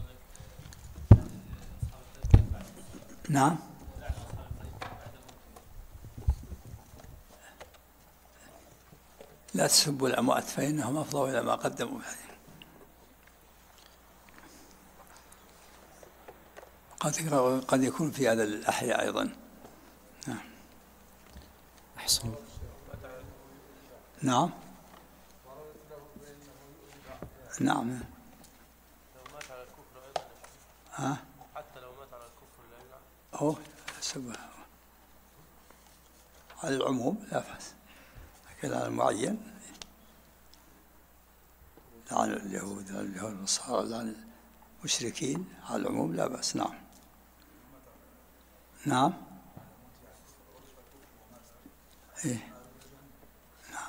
نعم. لا تسبوا الأموات فإنهم أفضوا إلى ما قدموا. قد يكون في هذا الأحياء أيضا. نعم. أحسن. نعم. نعم. لو مات على الكفر أيضا. ها؟ حتى لو مات على الكفر لا يلعن. أو سبه على العموم لا بأس، لكن على المعين لعن اليهود والنصارى لعن المشركين، على العموم لا بأس. نعم. نعم. إيه. نعم.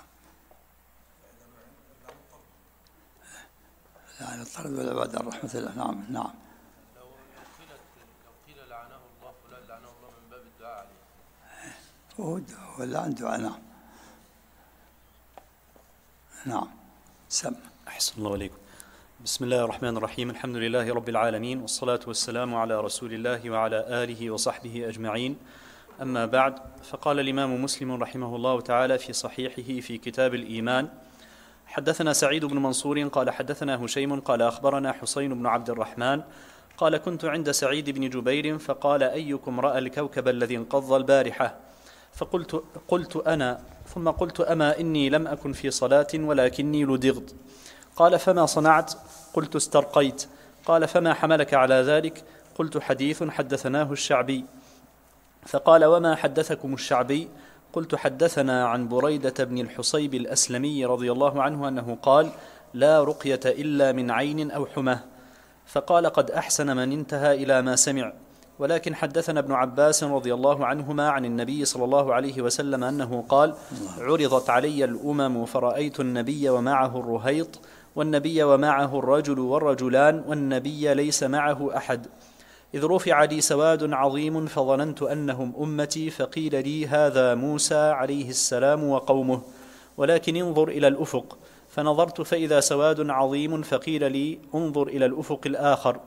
لعن الطرد والعباد عن رحمة الله. نعم. نعم. لو قيل لعنه الله فلان لعنه الله من باب الدعاء عليه. هو اللعن دعاء. نعم. نعم. سم. أحسن الله عليكم. بسم الله الرحمن الرحيم. الحمد لله رب العالمين، والصلاة والسلام على رسول الله وعلى آله وصحبه أجمعين. أما بعد، فقال الإمام مسلم رحمه الله تعالى في صحيحه في كتاب الإيمان: حدثنا سعيد بن منصور قال حدثنا هشيم قال أخبرنا حسين بن عبد الرحمن قال كنت عند سعيد بن جبير فقال: أيكم رأى الكوكب الذي انقض البارحة؟ فقلت أنا، ثم قلت: أما إني لم أكن في صلاة ولكني لدغت. قال: فما صنعت؟ قلت: استرقيت. قال: فما حملك على ذلك؟ قلت: حديث حدثناه الشعبي. فقال: وما حدثكم الشعبي؟ قلت: حدثنا عن بريدة بن الحصيب الأسلمي رضي الله عنه أنه قال: لا رقية إلا من عين أو حمى. فقال: قد أحسن من انتهى إلى ما سمع. ولكن حدثنا ابن عباس رضي الله عنهما عن النبي صلى الله عليه وسلم أنه قال: عرضت علي الأمم فرأيت النبي ومعه الرهيط، والنبي ومعه الرجل والرجلان، والنبي ليس معه أحد، إذ رفع لي سواد عظيم فظننت أنهم أمتي، فقيل لي: هذا موسى عليه السلام وقومه، ولكن انظر إلى الأفق. فنظرت فإذا سواد عظيم، فقيل لي: انظر إلى الأفق الآخر،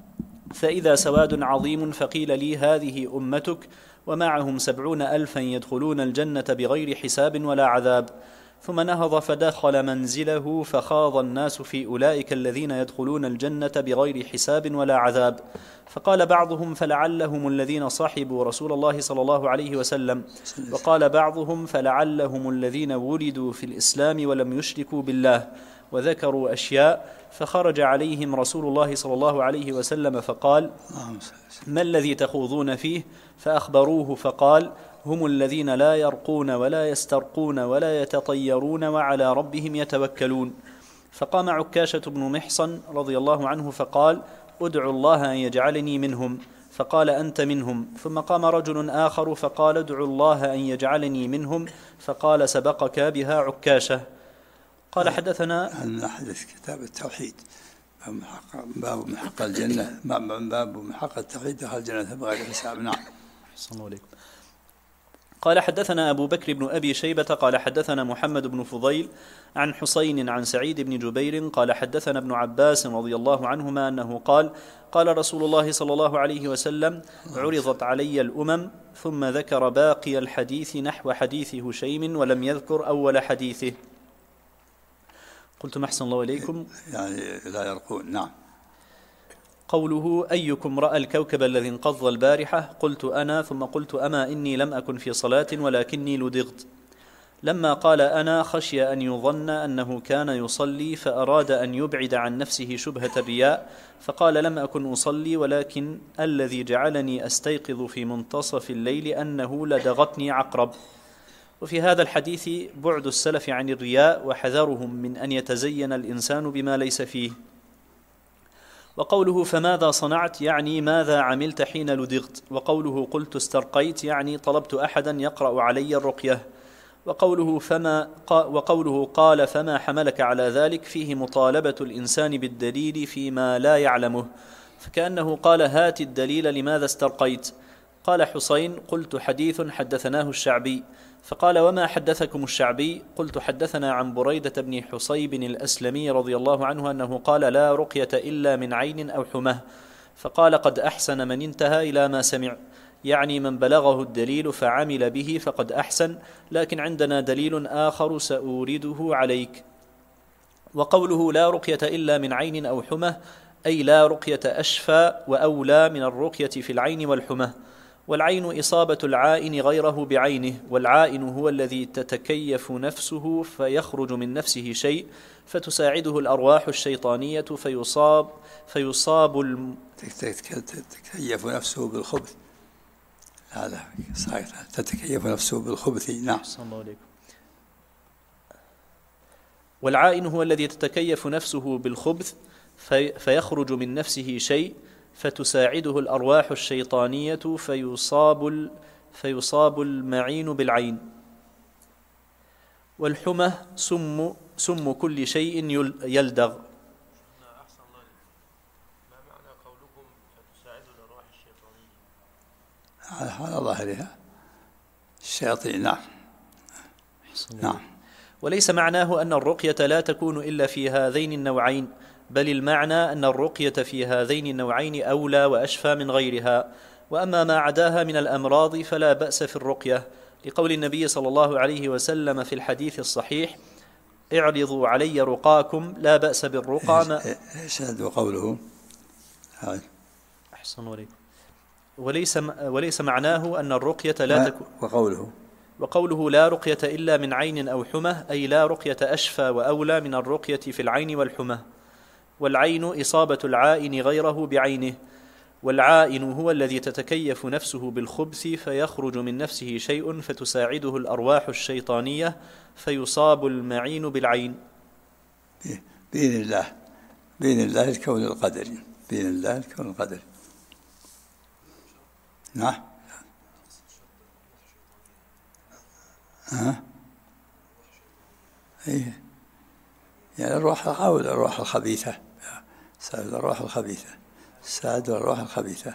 فإذا سواد عظيم، فقيل لي: هذه أمتك ومعهم 70,000 يدخلون الجنة بغير حساب ولا عذاب. ثم نهض فدخل منزله، فخاض الناس في أولئك الذين يدخلون الجنة بغير حساب ولا عذاب. فقال بعضهم: فلعلهم الذين صحبوا رسول الله صلى الله عليه وسلم. وقال بعضهم: فلعلهم الذين ولدوا في الإسلام ولم يشركوا بالله. وذكروا أشياء، فخرج عليهم رسول الله صلى الله عليه وسلم فقال: ما الذي تخوضون فيه؟ فأخبروه فقال: هم الذين لا يرقون ولا يسترقون ولا يتطيرون وعلى ربهم يتوكلون. فقام عكاشة بن محصن رضي الله عنه فقال: ادعوا الله أن يجعلني منهم. فقال: أنت منهم. ثم قام رجل آخر فقال: ادعوا الله أن يجعلني منهم. فقال: سبقك بها عكاشة. قال: حدثنا أن حدث كتاب التوحيد باب من حق الجنة، باب من حق التوحيد دخل الجنة بغير حساب. نعم. أحسن الله عليكم. قال حدثنا أبو بكر بن أبي شيبة قال حدثنا محمد بن فضيل عن حسين عن سعيد بن جبير قال حدثنا ابن عباس رضي الله عنهما أنه قال قال رسول الله صلى الله عليه وسلم عرضت علي الأمم ثم ذكر باقي الحديث نحو حديث هشيم ولم يذكر أول حديثه. قلت أحسن الله إليكم يعني لا يرقون. نعم. قوله أيكم رأى الكوكب الذي انقض البارحة؟ قلت أنا، ثم قلت أما إني لم أكن في صلاة ولكني لدغت. لما قال أنا خشي أن يظن أنه كان يصلي فأراد أن يبعد عن نفسه شبهة الرياء فقال لم أكن أصلي ولكن الذي جعلني أستيقظ في منتصف الليل أنه لدغتني عقرب. وفي هذا الحديث بعد السلف عن الرياء وحذرهم من أن يتزين الإنسان بما ليس فيه. وقوله فماذا صنعت يعني ماذا عملت حين لدغت. وقوله قلت استرقيت يعني طلبت أحدا يقرأ علي الرقية. وقوله قال فما حملك على ذلك فيه مطالبة الإنسان بالدليل فيما لا يعلمه، فكأنه قال هات الدليل لماذا استرقيت. قال حسين قلت حديث حدثناه الشعبي. فقال وما حدثكم الشعبي؟ قلت حدثنا عن بريدة بن حصيب الأسلمي رضي الله عنه أنه قال لا رقية إلا من عين أو حمى. فقال قد أحسن من انتهى إلى ما سمع، يعني من بلغه الدليل فعمل به فقد أحسن، لكن عندنا دليل آخر سأورده عليك. وقوله لا رقية إلا من عين أو حمى أي لا رقية أشفى وأولى من الرقية في العين والحمى. والعين إصابة العائن غيره بعينه، والعائن هو الذي تتكيف نفسه فيخرج من نفسه شيء فتساعده الأرواح الشيطانية فيصاب تتكيف نفسه بالخبث. هذا صحيح، تتكيف نفسه بالخبث. نعم. الله عليكم. والعائن هو الذي تتكيف نفسه بالخبث فيخرج من نفسه شيء فتساعده الأرواح الشيطانية فيصاب المعين بالعين. والحمى سم كل شيء يلدغ. أحسن الله عليك. ما معنى قولكم فتساعده الأرواح الشيطانية؟ على ظاهرها الشياطين. نعم. نعم. وليس معناه أن الرقية لا تكون إلا في هذين النوعين، بل المعنى أن الرقية في هذين النوعين أولى وأشفى من غيرها. وأما ما عداها من الأمراض فلا بأس في الرقية، لقول النبي صلى الله عليه وسلم في الحديث الصحيح اعرضوا علي رقاكم لا بأس بالرقى. ايش هذا قوله؟ أحسن عليكم. وليس معناه أن الرقية لا تكون. وقوله لا رقية إلا من عين أو حمى أي لا رقية أشفى وأولى من الرقية في العين والحمى. والعين إصابة العائن غيره بعينه، والعائن هو الذي تتكيف نفسه بالخبث فيخرج من نفسه شيء فتساعده الأرواح الشيطانية فيصاب المعين بالعين. بإذن الله الكون القدري. بإذن الله الكون القدري. نعم. إيه يعني الروح أو الروح الخبيثة. ساعد الروح الخبيثة. ساعد الروح الخبيثة.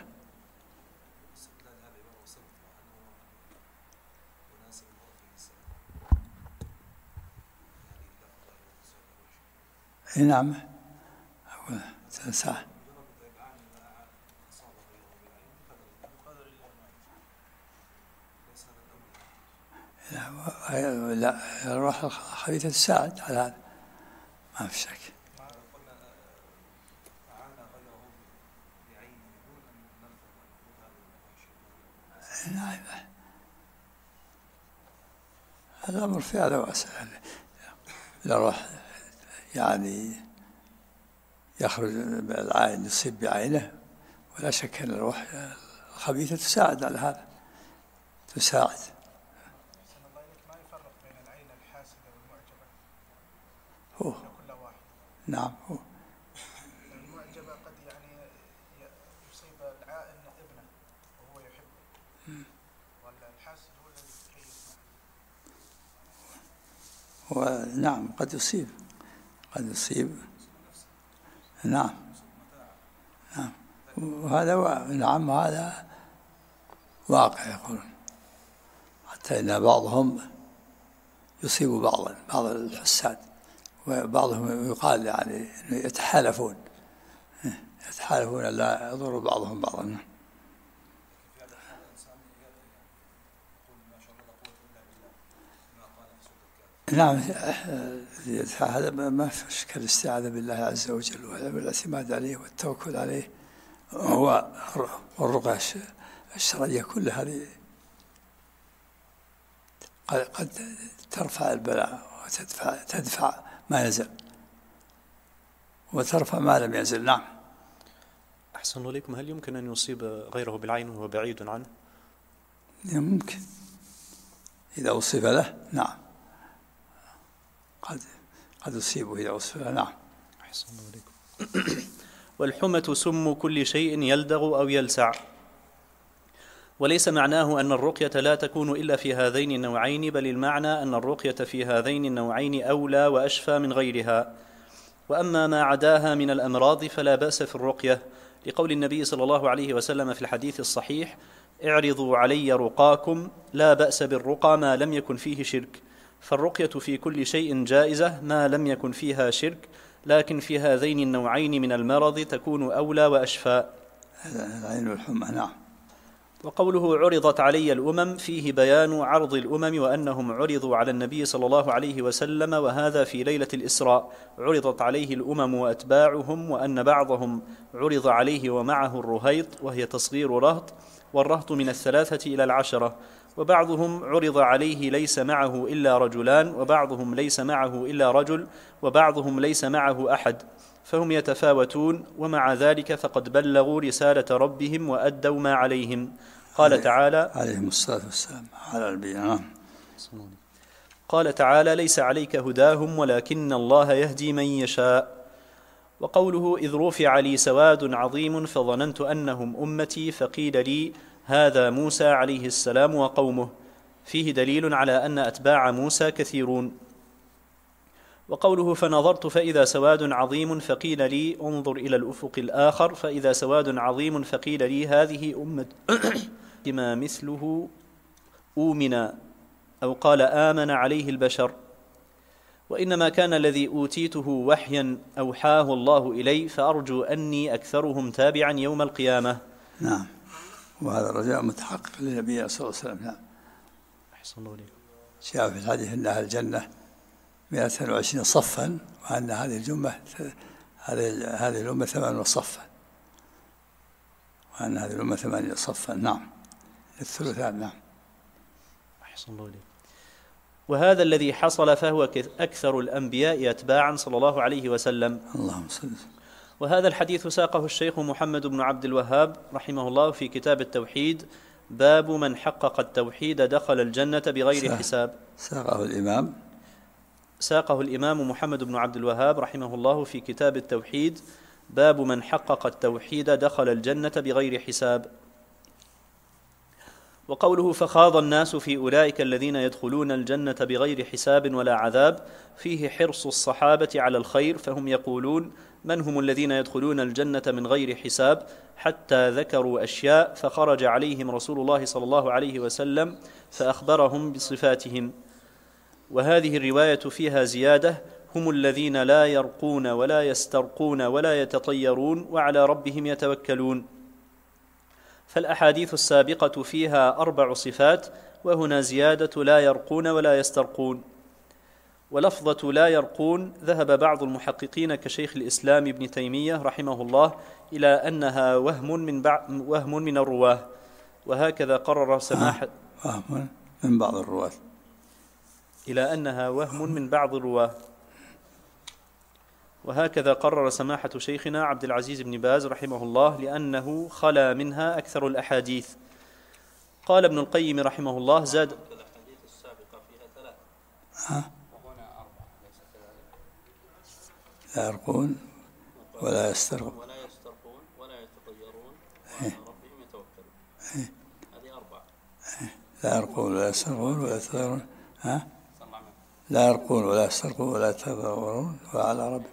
نعم. ساعد. لا الروح الخبيثة تساعد على هذا، ما في شك. نعم. هذا الأمر في هذا واسع. الروح يعني يخرج العين يصيب بعينه، ولا شك أن الروح الخبيثة تساعد على هذا، تساعد. ما يفرق بين العين الحاسدة والمعجبة؟ هو كل واحد. نعم. هو المعجبة قد يعني يصيب العائن ابنه وهو يحبه، والحاسد هو الذي يتكيف معه. نعم قد يصيب. نعم. وهذا نعم هذا واقع. يقولون حتى إن بعضهم يصيب بعض الحساد، وبعضهم يقال يعني يتحالفون لا يضر بعضهم بعضا. نعم، هذا ما في إشكال. الاستعاذة بالله عز وجل والاعتماد عليه والتوكل عليه والرقى الشرعية كل هذه قد ترفع البلاء وتدفع ما ينزل وترفع ما لم ينزل. نعم. أحسن إليكم. هل يمكن أن يصيب غيره بالعين وهو بعيد عنه؟ ممكن إذا أصيب له. نعم، قد يصيبه إذا أصيب له. نعم. أحسن إليكم. والحمة سم كل شيء يلدغ أو يلسع، وليس معناه أن الرقية لا تكون إلا في هذين النوعين، بل المعنى أن الرقية في هذين النوعين أولى وأشفى من غيرها. وأما ما عداها من الأمراض فلا بأس في الرقية، لقول النبي صلى الله عليه وسلم في الحديث الصحيح: اعرضوا علي رقاكم، لا بأس بالرقى ما لم يكن فيه شرك. فالرقية في كل شيء جائزة ما لم يكن فيها شرك، لكن في هذين النوعين من المرض تكون أولى وأشفى. العين والحمى. نعم. وقوله عرضت علي الأمم فيه بيان عرض الأمم، وأنهم عرضوا على النبي صلى الله عليه وسلم، وهذا في ليلة الإسراء عرضت عليه الأمم وأتباعهم، وأن بعضهم عرض عليه ومعه الرهيط وهي تصغير رهط، والرهط من 3 إلى 10، وبعضهم عرض عليه ليس معه إلا رجلان، وبعضهم ليس معه إلا رجل، وبعضهم ليس معه أحد، فهم يتفاوتون، ومع ذلك فقد بلغوا رسالة ربهم وأدوا ما عليهم. قال تعالى عليهم الصلاة والسلام على النبي. قال تعالى: ليس عليك هداهم ولكن الله يهدي من يشاء. وقوله: إذ رفع لي سواد عظيم فظننت أنهم أمتي فقيل لي هذا موسى عليه السلام وقومه، فيه دليل على أن أتباع موسى كثيرون. وقوله: فنظرت فإذا سواد عظيم فقيل لي انظر إلى الأفق الآخر فإذا سواد عظيم فقيل لي هذه أمة ما مثله أومنا، أو قال آمن عليه البشر. وإنما كان الذي أوتيته وحيا أوحاه الله إلي، فأرجو أني أكثرهم تابعا يوم القيامة. نعم، وهذا الرجاء متحقق للنبي صلى الله عليه وسلم. نعم. أحسن الله إليكم. جاء في الحديث أن أهل الجنة 120 صفا، وأن هذه الأمة 8 صفا، وأن هذه الأمة 8 صفا. نعم، الثلثان. نعم. أحسن الله إليكم. وهذا الذي حصل فهو أكثر الأنبياء أتباعا صلى الله عليه وسلم. اللهم صل. وهذا الحديث ساقه الشيخ محمد بن عبد الوهاب رحمه الله في كتاب التوحيد، باب من حقق التوحيد دخل الجنة بغير حساب. ساقه الإمام محمد بن عبد الوهاب رحمه الله في كتاب التوحيد، باب من حقق التوحيد دخل الجنة بغير حساب. وقوله: فخاض الناس في أولئك الذين يدخلون الجنة بغير حساب ولا عذاب، فيه حرص الصحابة على الخير، فهم يقولون: من هم الذين يدخلون الجنة من غير حساب؟ حتى ذكروا أشياء، فخرج عليهم رسول الله صلى الله عليه وسلم فأخبرهم بصفاتهم. وهذه الرواية فيها زيادة: هم الذين لا يرقون ولا يسترقون ولا يتطيرون وعلى ربهم يتوكلون. فالأحاديث السابقة فيها 4 صفات، وهنا زيادة لا يرقون ولا يسترقون. ولفظة لا يرقون ذهب بعض المحققين كشيخ الإسلام ابن تيمية رحمه الله إلى أنها وهم من الرواه، وهكذا قرر سماحة وهم من بعض الرواه، إلى أنها وهم من بعض الرواه، وهكذا قرر سماحة شيخنا عبد العزيز بن باز رحمه الله، لأنه خلا منها أكثر الأحاديث. قال ابن القيم رحمه الله: زاد الأحاديث السابقة فيها 3 وهنا 4 ليس كذلك؟ لا يرقون ولا يسترقون ولا يتطيرون وعلى ربهم يتوكلون. هذه 4. لا يرقون ولا يسترقون ولا يتطيرون. لا يرقون ولا يسترقون ولا يتطيرون وعلى ربهم.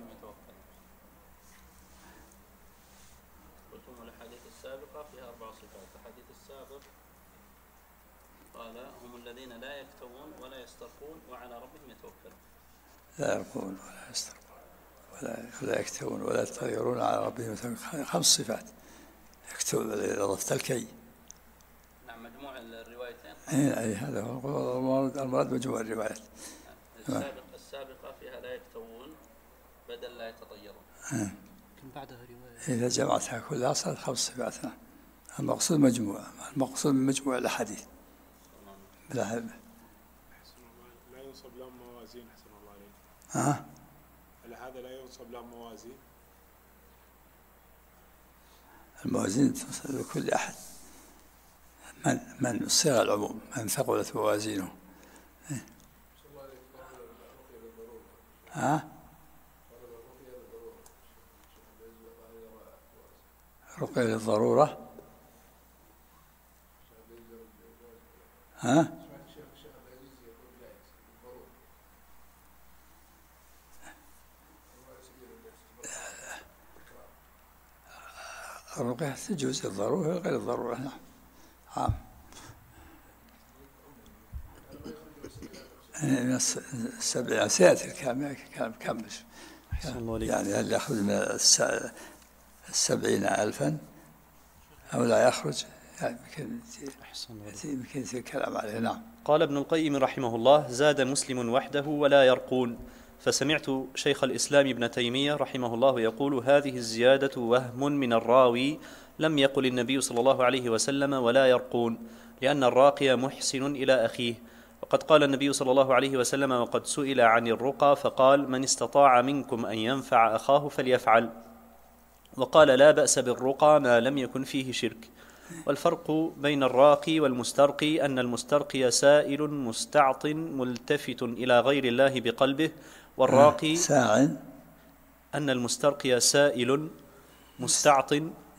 الأحاديث السابقة فيها 4 صفات. الحديث السابق قال هم الذين لا يكتوون ولا يسترقون وعلى ربهم يتوكلون. لا يرقون ولا يسترقون ولا يكتوون ولا يطيرون على ربهم يتوكلون. 5 صفات. يكتوون إضافة الكي. نعم مجموع الروايتين. أي هذا هو المراد مجموع الروايات. السابقة فيها لا يكتوون بدل لا يتطيرون. كم بعدها رواية؟ إذا جمعتها كلها صارت 5 صفات. المقصود مجموع، المقصود من مجموع الأحاديث. لا ينصب لهم موازين أحسن الله عليك. هل هذا لا ينصب لهم موازين؟ الموازين تنصب لكل أحد. من صيغ العموم من ثقلت موازينه. رقية للضرورة. الرقية تجوز للضرورة وغير الضرورة. نعم. من 70 سيأتي الكلام كمل. يعني هل يخرج من 70,000 أو لا يخرج؟ يعني يمكن الكلام عليه. نعم. قال ابن القيم رحمه الله: زاد مسلم وحده ولا يرقون. فسمعت شيخ الإسلام ابن تيمية رحمه الله يقول: هذه الزيادة وهم من الراوي، لم يقل النبي صلى الله عليه وسلم ولا يرقون، لأن الراقي محسن إلى أخيه. وقد قال النبي صلى الله عليه وسلم وقد سئل عن الرقى فقال: من استطاع منكم أن ينفع أخاه فليفعل. وقال: لا بأس بالرقى ما لم يكن فيه شرك. والفرق بين الراقي والمسترقي أن المسترقي سائل مستعط ملتفت إلى غير الله بقلبه، والراقي أن المسترقي سائل مستعط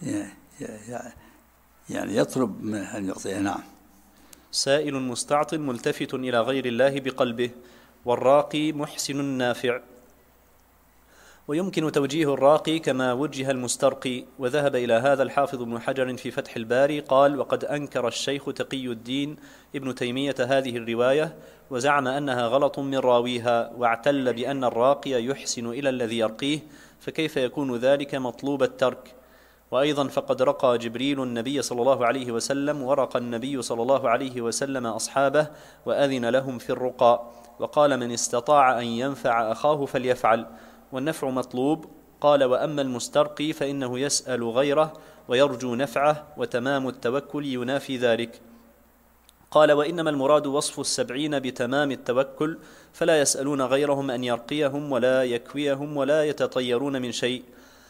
يعني يطلب منه أن يعطيه. نعم. سائل مستعط ملتفت إلى غير الله بقلبه، والراقي محسن نافع. ويمكن توجيه الراقي كما وجه المسترقي، وذهب إلى هذا الحافظ ابن حجر في فتح الباري قال: وقد أنكر الشيخ تقي الدين ابن تيمية هذه الرواية، وزعم أنها غلط من راويها، واعتل بأن الراقي يحسن إلى الذي يرقيه، فكيف يكون ذلك مطلوب الترك؟ وأيضا فقد رقى جبريل النبي صلى الله عليه وسلم، ورقى النبي صلى الله عليه وسلم أصحابه وأذن لهم في الرقى، وقال: من استطاع أن ينفع أخاه فليفعل، والنفع مطلوب. قال: وأما المسترقي فإنه يسأل غيره ويرجو نفعه، وتمام التوكل ينافي ذلك. قال: وإنما المراد وصف 70 بتمام التوكل، فلا يسألون غيرهم أن يرقيهم ولا يكويهم ولا يتطيرون من شيء.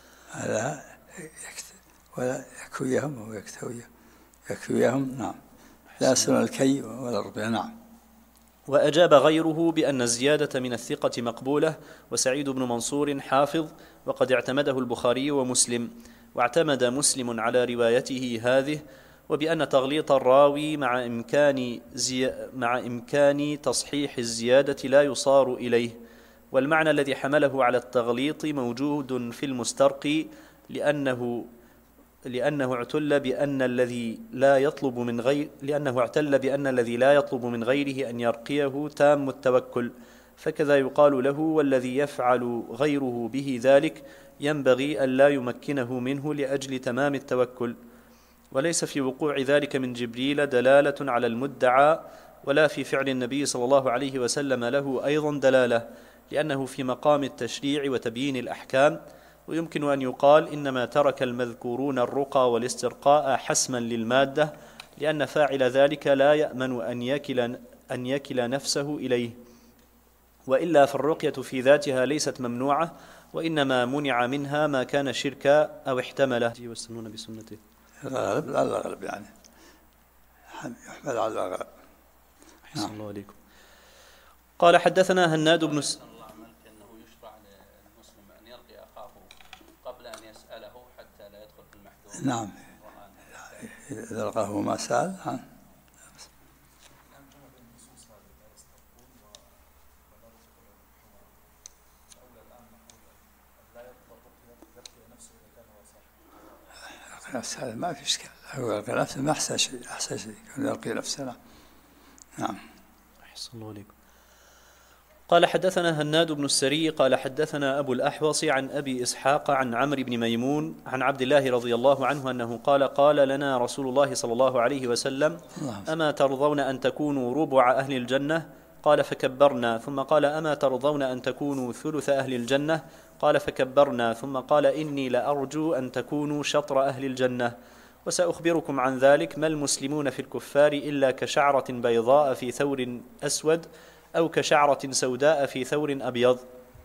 ولا يكويهم يكويهم. نعم. لا يسألون الكي ولا الرقية. نعم. وأجاب غيره بأن الزيادة من الثقة مقبولة، وسعيد بن منصور حافظ، وقد اعتمده البخاري ومسلم، واعتمد مسلم على روايته هذه، وبأن تغليط الراوي مع إمكان تصحيح الزيادة لا يصار إليه. والمعنى الذي حمله على التغليط موجود في المسترقي، لأنه اعتل بأن الذي لا يطلب من غيره أن يرقيه تام التوكل، فكذا يقال له: والذي يفعل غيره به ذلك ينبغي أن لا يمكنه منه لأجل تمام التوكل. وليس في وقوع ذلك من جبريل دلالة على المدعى، ولا في فعل النبي صلى الله عليه وسلم له أيضا دلالة، لأنه في مقام التشريع وتبيين الأحكام. ويمكن أن يقال: إنما ترك المذكورون الرقى والاسترقاء حسما للمادة، لأن فاعل ذلك لا يأمن أن يكل نفسه إليه، وإلا فالرقية في ذاتها ليست ممنوعة، وإنما منع منها ما كان شركا أو احتمله. يستنون بسنته. الأغلب يعني يحمل على الأغلب. أحسن الله عليكم. قال: حدثنا هناد بن نعم. إذا لقاه ما سأل. نفسه هذا ما في إشكال. هو يلقي نفسه ما أحسن شيء يكون يلقي نفسه. نعم. أحسن الله عليكم. قال حدثنا هناد بن السري قال حدثنا أبو الأحوص عن أبي إسحاق عن عمرو بن ميمون عن عبد الله رضي الله عنه أنه قال لنا رسول الله صلى الله عليه وسلم: أما ترضون أن تكونوا ربع أهل الجنة؟ قال فكبرنا. ثم قال: أما ترضون أن تكونوا ثلث أهل الجنة؟ قال فكبرنا. ثم قال: إني لأرجو أن تكونوا شطر أهل الجنة. وسأخبركم عن ذلك: ما المسلمون في الكفار إلا كشعرة بيضاء في ثور أسود أو كشعرة سوداء في ثور أبيض.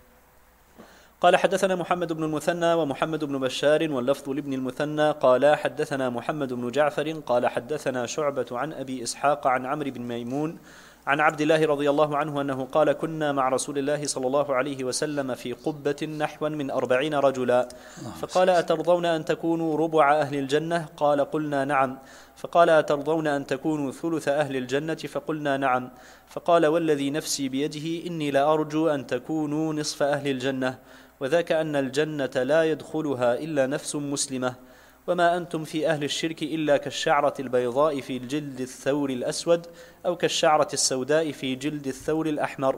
قال حدثنا محمد بن المثنى ومحمد بن بشار واللفظ لابن المثنى قال حدثنا محمد بن جعفر قال حدثنا شعبة عن أبي إسحاق عن عمرو بن ميمون عن عبد الله رضي الله عنه أنه قال: كنا مع رسول الله صلى الله عليه وسلم في قبة نحو من 40 رجلا، فقال: أترضون أن تكونوا ربع أهل الجنة؟ قال: قلنا نعم. فقال: أترضون أن تكونوا ثلث أهل الجنة؟ فقلنا نعم. فقال: والذي نفسي بيده إني لأرجو أن تكونوا نصف أهل الجنة، وذاك أن الجنة لا يدخلها إلا نفس مسلمة، وما أنتم في أهل الشرك إلا كالشعرة البيضاء في جلد الثور الأسود أو كالشعرة السوداء في جلد الثور الأحمر.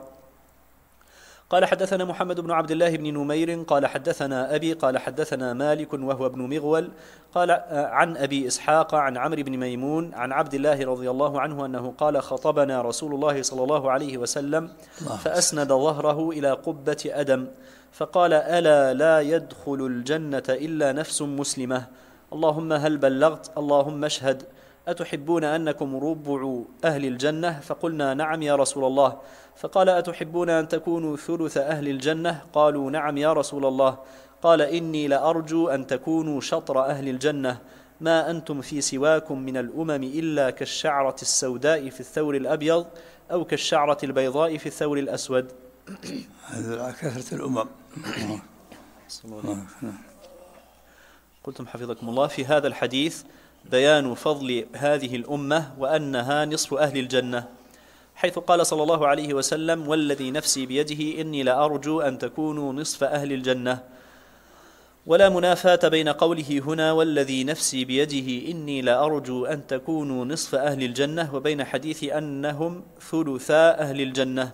قال حدثنا محمد بن عبد الله بن نمير قال حدثنا أبي قال حدثنا مالك وهو ابن مغول قال عن أبي إسحاق عن عمرو بن ميمون عن عبد الله رضي الله عنه أنه قال: خطبنا رسول الله صلى الله عليه وسلم فأسند ظهره إلى قبة أدم فقال: ألا لا يدخل الجنة إلا نفس مسلمة، اللهم هل بلغت؟ اللهم اشهد. أتحبون أنكم ربع أهل الجنة؟ فقلنا نعم يا رسول الله. فقال: أتحبون أن تكونوا ثلث أهل الجنة؟ قالوا نعم يا رسول الله. قال: إني لأرجو أن تكونوا شطر أهل الجنة، ما أنتم في سواكم من الأمم إلا كالشعرة السوداء في الثور الأبيض أو كالشعرة البيضاء في الثور الأسود. هذا كثرة الأمم. قلتم حفظكم الله: في هذا الحديث بيان فضل هذه الأمة وأنها نصف أهل الجنة، حيث قال صلى الله عليه وسلم: والذي نفسي بيده إني لأرجو أن تكونوا نصف أهل الجنة. ولا منافاة بين قوله هنا والذي نفسي بيده إني لأرجو أن تكونوا نصف أهل الجنة وبين حديث أنهم ثلثا أهل الجنة،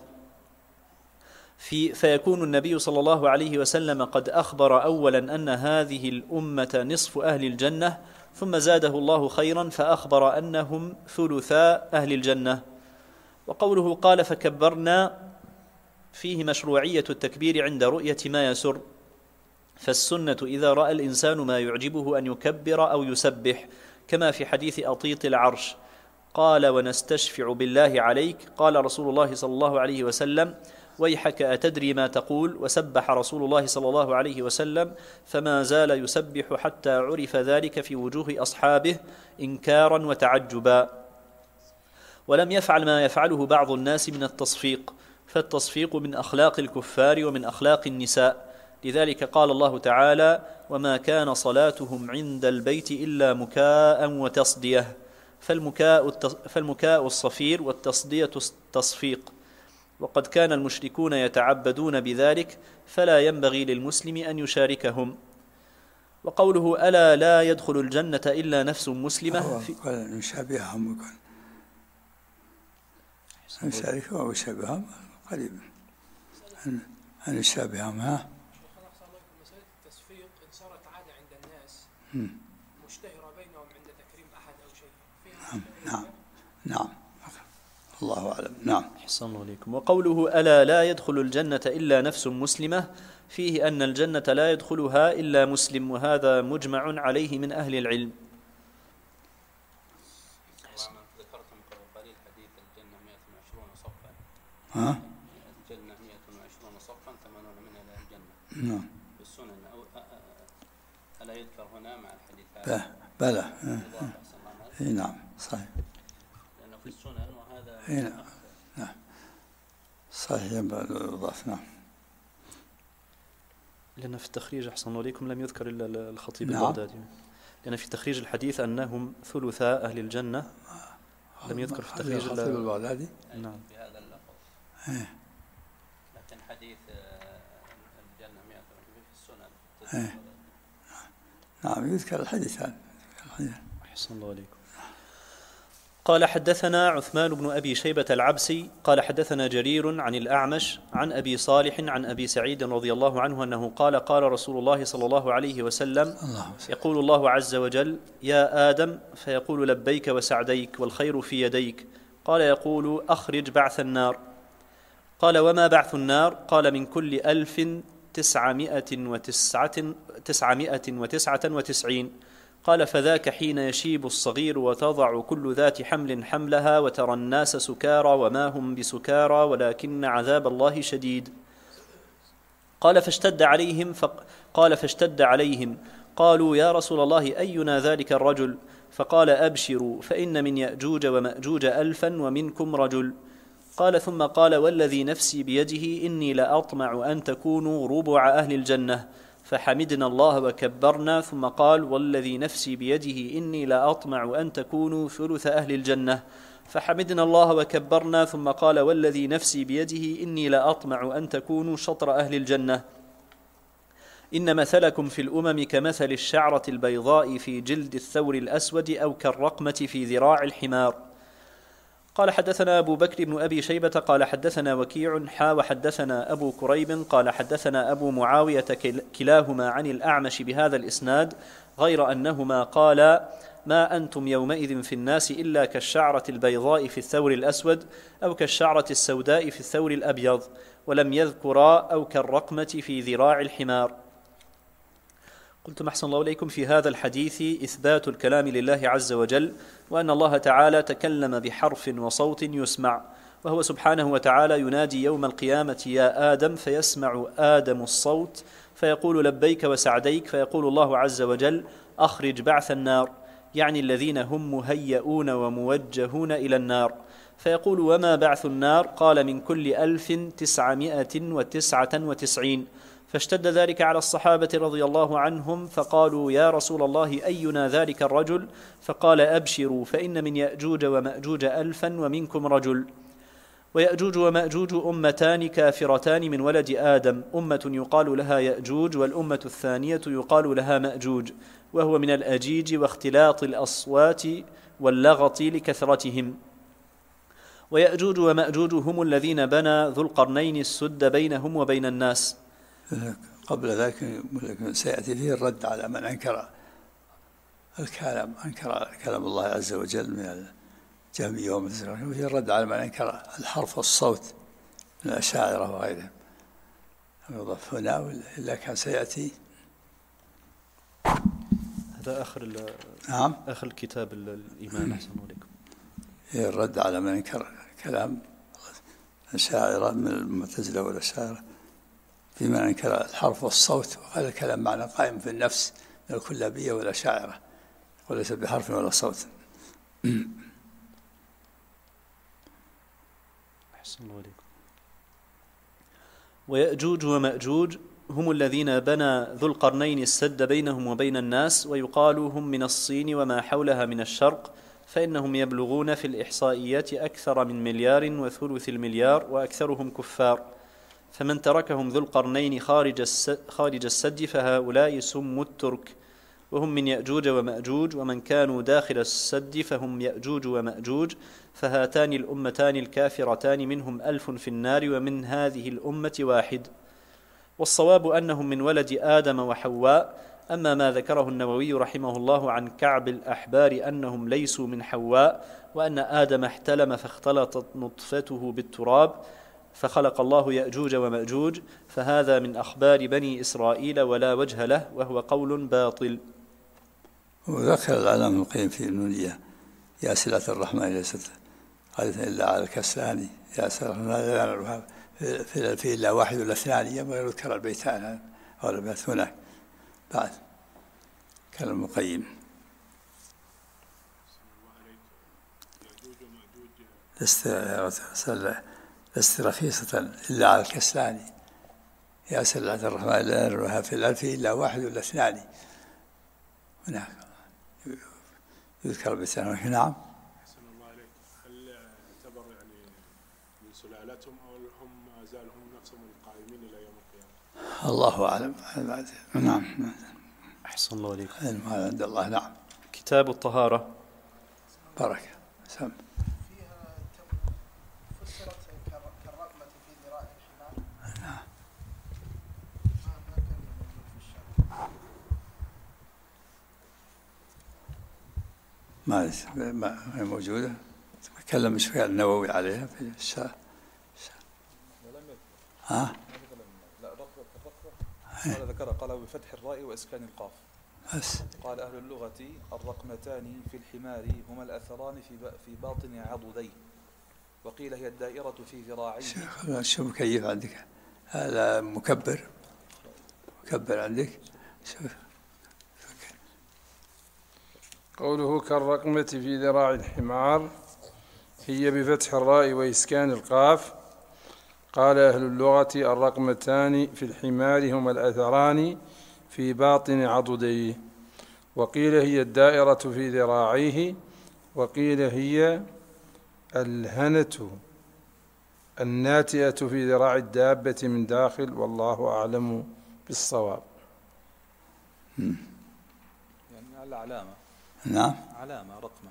فيكون النبي صلى الله عليه وسلم قد أخبر أولا أن هذه الأمة نصف أهل الجنة، ثم زاده الله خيرا فأخبر أنهم ثلثا أهل الجنة. وقوله قال فكبرنا فيه مشروعية التكبير عند رؤية ما يسر، فالسنة إذا رأى الإنسان ما يعجبه أن يكبر أو يسبح، كما في حديث أطيط العرش قال: ونستشفع بالله عليك. قال رسول الله صلى الله عليه وسلم: ويحك أتدري ما تقول؟ وسبح رسول الله صلى الله عليه وسلم، فما زال يسبح حتى عرف ذلك في وجوه أصحابه إنكارا وتعجبا. ولم يفعل ما يفعله بعض الناس من التصفيق، فالتصفيق من أخلاق الكفار ومن أخلاق النساء، لذلك قال الله تعالى: وما كان صلاتهم عند البيت إلا مكاء وتصدية، فالمكاء الصفير والتصدية التصفيق، وقد كان المشركون يتعبدون بذلك، فلا ينبغي للمسلم أن يشاركهم. وقوله ألا لا يدخل الجنة إلا نفس مسلمة نشابههم نشاركهم ويشابههم قريبا أن يشابههم. ها مسألة التصفيق إن صارت عادة عند الناس مشتهرة بينهم عند تكريم أحد أو شيء. نعم الله أعلم. نعم. أحسن الله عليكم. وقوله ألا لا يدخل الجنة إلا نفس مسلمة فيه أن الجنة لا يدخلها إلا مسلم، وهذا مجمع عليه من أهل العلم. ذكرتم قبل قليل حديث الجنة 120 صفا. الجنة 120 صفا 80 منها إلى الجنة. نعم. بالسنن ألا يذكر هنا مع الحديث هذا؟ بلى. نعم صحيح. لأنه في السنن وهذا. نعم صحيح ينبغي الإضافة. نعم. لأن في التخريج أحسن الله عليكم لم يذكر إلا الخطيب نعم. البغدادي، لأن في تخريج الحديث أنهم ثلثاء أهل الجنة لم يذكر في التخريج الخطيب البغدادي. نعم في هذا اللفظ. لكن حديث الجنة 100 في السنن. نعم يذكر الحديث هذا. أحسن الله عليكم. قال حدثنا عثمان بن أبي شيبة العبسي قال حدثنا جرير عن الأعمش عن أبي صالح عن أبي سعيد رضي الله عنه أنه قال قال رسول الله صلى الله عليه وسلم يقول الله عز وجل يا آدم فيقول لبيك وسعديك والخير في يديك قال يقول أخرج بعث النار قال وما بعث النار قال من كل 1999 قال فذاك حين يشيب الصغير وتضع كل ذات حمل حملها وترى الناس سكارى وما هم بسكارى ولكن عذاب الله شديد قال فاشتد عليهم قالوا يا رسول الله أينا ذلك الرجل فقال أبشروا فإن من يأجوج ومأجوج 1000 ومنكم رجل قال ثم قال والذي نفسي بيده إني لأطمع أن تكونوا ربع أهل الجنة فحمدنا الله وكبرنا ثم قال والذي نفسي بيده إني لأطمع أن تكونوا ثلث أهل الجنة فحمدنا الله وكبرنا ثم قال والذي نفسي بيده إني لأطمع أن تكونوا شطر أهل الجنة إن مثلكم في الأمم كمثل الشعرة البيضاء في جلد الثور الأسود أو كالرقمة في ذراع الحمار. قال حدثنا أبو بكر بن أبي شيبة قال حدثنا وكيع وحدثنا أبو كريب قال حدثنا أبو معاوية كلاهما عن الأعمش بهذا الإسناد غير أنهما قالا ما أنتم يومئذ في الناس إلا كالشعرة البيضاء في الثور الأسود أو كالشعرة السوداء في الثور الأبيض ولم يذكرا أو كالرقمة في ذراع الحمار. قلت أحسن الله إليكم في هذا الحديث إثبات الكلام لله عز وجل وأن الله تعالى تكلم بحرف وصوت يسمع وهو سبحانه وتعالى ينادي يوم القيامة يا آدم فيسمع آدم الصوت فيقول لبيك وسعديك فيقول الله عز وجل أخرج بعث النار يعني الذين هم مهيئون وموجهون إلى النار فيقول وما بعث النار قال من كل 1999 فاشتد ذلك على الصحابة رضي الله عنهم فقالوا يا رسول الله أينا ذلك الرجل فقال أبشروا فإن من يأجوج ومأجوج 1000 ومنكم رجل. ويأجوج ومأجوج أمتان كافرتان من ولد آدم أمة يقال لها يأجوج والأمة الثانية يقال لها مأجوج وهو من الأجيج واختلاط الأصوات واللغط لكثرتهم. ويأجوج ومأجوج هم الذين بنى ذو القرنين السد بينهم وبين الناس. قبل ذلك سيأتي فيه الرد على من أنكر كلام الله عز وجل من الجهمية والمعتزلة وفيه الرد على من أنكر الحرف والصوت من الأشاعرة وغيرهم يضاف هنا إلا كان سيأتي هذا آخر الكتاب الإيمان أحسن عليكم فيه الرد على من أنكر كلام الأشاعرة من المعتزلة والأشاعرة فيما أنكر الحرف والصوت وقال الكلام معنى قائم في النفس من الكلابية والأشاعرة وليس بحرف ولا صوت. أحسن الله عليكم. ويأجوج ومأجوج هم الذين بنى ذو القرنين السد بينهم وبين الناس ويقال هم من الصين وما حولها من الشرق فإنهم يبلغون في الإحصائيات أكثر من 1.3 مليار وأكثرهم كفار فمن تركهم ذو القرنين خارج السد فهؤلاء سم الترك وهم من يأجوج ومأجوج ومن كانوا داخل السد فهم يأجوج ومأجوج فهاتان الأمتان الكافرتان منهم 1000 في النار ومن هذه الأمة 1. والصواب أنهم من ولد آدم وحواء أما ما ذكره النووي رحمه الله عن كعب الأحبار أنهم ليسوا من حواء وأن آدم احتلم فاختلطت نطفته بالتراب فخلق الله يأجوج ومأجوج فهذا من أخبار بني إسرائيل ولا وجه له وهو قول باطل. وذكر العلامة القيم في النونية يا سلة الرحمن ليست قالت إلا على الكسلاني يا سلة الرحمن في إلا واحد ولا اثنان يما يذكر البيتان أو البيت هناك بعد كلام القيم. لست رخيصة إلا على الكسلاني يا سلة الرحمن لا نروها في الألف إلا واحد ولا اثنان هناك يذكر بسنة. نعم. أحسن الله عليك. هل يعتبر يعني من سلالتهم أو هم ما زالهم نفسهم القائمين إلى يوم القيامة؟ الله أعلم. نعم. أحسن الله عليك. عند الله. نعم. كتاب الطهارة. بركة. سم. فيها فسرت كالرقمة في ذراع الحمار. نعم. ما كان موجود في الشرع. ما هي موجودة. تكلم شوي النووي عليها في الشرح. ها؟ لا الرقبة قال ذكر قال بفتح الراء وإسكان القاف. بس. قال أهل اللغة الرقمتان في الحمار هما الأثران في باطن عضديه، وقيل هي الدائرة في ذراعيه. شو مكيف عندك؟ هذا مكبر عندك. شوف. قوله كالرقمة في ذراع الحمار هي بفتح الراء وإسكان القاف. قال أهل اللغة الرقمتان في الحمار هما الأثران في باطن عضديه، وقيل هي الدائرة في ذراعيه، وقيل هي الهنة الناتئة في ذراع الدابة من داخل، والله أعلم بالصواب. يعني على علامة. نعم. علامة رقمة.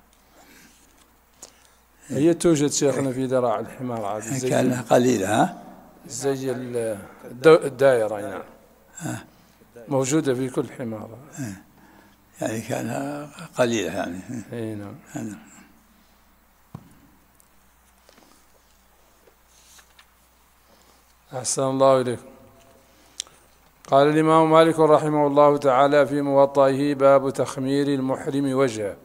هي توجد شيخنا في ذراع الحمار عادي كانها قليلة. ها؟ زي الدائرة. نعم. موجودة في كل حمار. يعني كانها قليلة يعني. اي نعم. أحسن الله إليكم. قال الإمام مالك رحمه الله تعالى في موطئه: باب تخمير المحرم وجهه.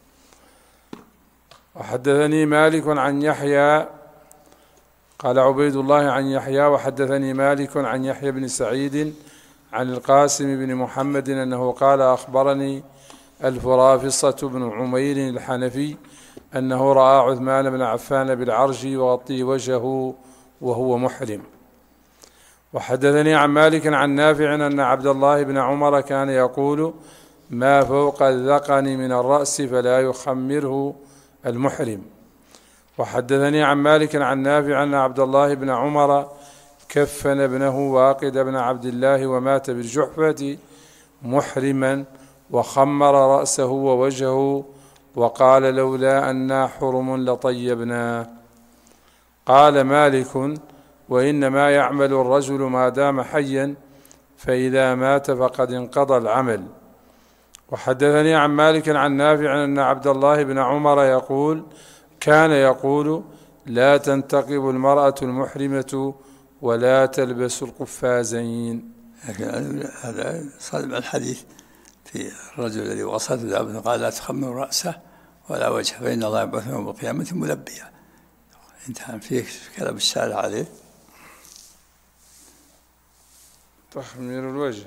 وحدثني مالك عن يحيى قال عبيد الله عن يحيى وحدثني مالك عن يحيى بن سعيد عن القاسم بن محمد أنه قال: أخبرني الفرافصة بن عمير الحنفي أنه رأى عثمان بن عفان بالعرج يغطي وجهه وهو محرم. وحدثني عن مالك عن نافع أن عبد الله بن عمر كان يقول: ما فوق الذقن من الرأس فلا يخمره المحرم. وحدثني عن مالك عن نافع أن عبد الله بن عمر كفن ابنه واقد بن عبد الله ومات بالجحفة محرما وخمر رأسه ووجهه وقال: لولا أنا حرم لطيبناه. قال مالك: وإنما يعمل الرجل ما دام حيا، فإذا مات فقد انقضى العمل. وحدثني عن مالك عن نافع أن عبد الله بن عمر كان يقول: لا تنتقب المرأة المحرمة ولا تلبس القفازين. هذا صلب الحديث في الرجل الذي وصلت ذهبه قال: لا تخمر رأسه ولا وجهه فإن الله يبعث يوم القيامة ملبيا. انتهى. فيه كلام الشارع عليه. تخمير الوجه.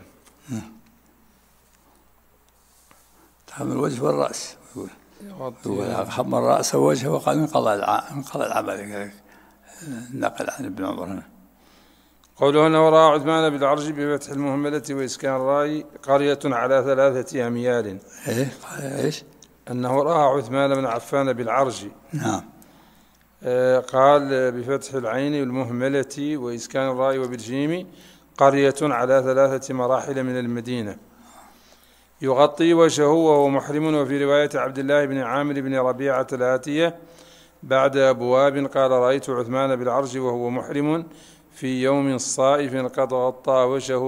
تخمر الوجه والرأس. يقول خمر رأسه ووجهه وقال: انقضى العمل. نقل عن ابن عمر هنا. قوله أنه رأى عثمان بالعرج بفتح المهملة وإسكان الراء قرية على 3 أميال. إيش؟ أنه رأى عثمان بن عفان بالعرج. نعم. قال بفتح العين والمهملة وإسكان الراء وبالجيم قرية على 3 مراحل من المدينة. يغطي وجهه وهو محرم. وفي رواية عبد الله بن عامر بن ربيعة الآتية بعد أبواب قال: رأيت عثمان بالعرج وهو محرم في يوم صائف قد غطى وجهه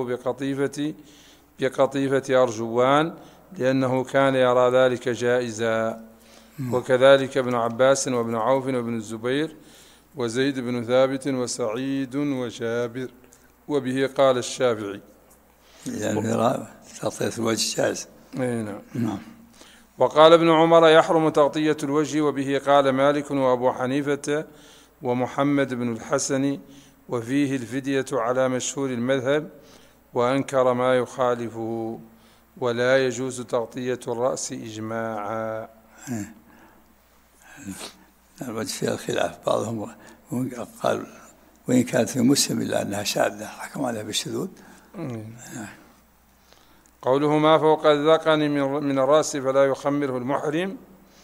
بقطيفة أرجوان، لأنه كان يرى ذلك جائزا. وكذلك ابن عباس وابن عوف وابن الزبير وزيد بن ثابت وسعيد وجابر. وبه قال الشافعي. يعني تغطية الوجه جائز. نعم. وقال ابن عمر: يحرم تغطية الوجه. وبه قال مالك وأبو حنيفة ومحمد بن الحسن. وفيه الفدية على مشهور المذهب، وأنكر ما يخالفه. ولا يجوز تغطية الرأس إجماعا. الوجه فيها الخلاف. بعضهم قال وإن كانت في مسلم إلا أنها شاذة حكم عليها بالشذوذ. قوله: ما فوق الذقن من الرأس فلا يخمره المحرم.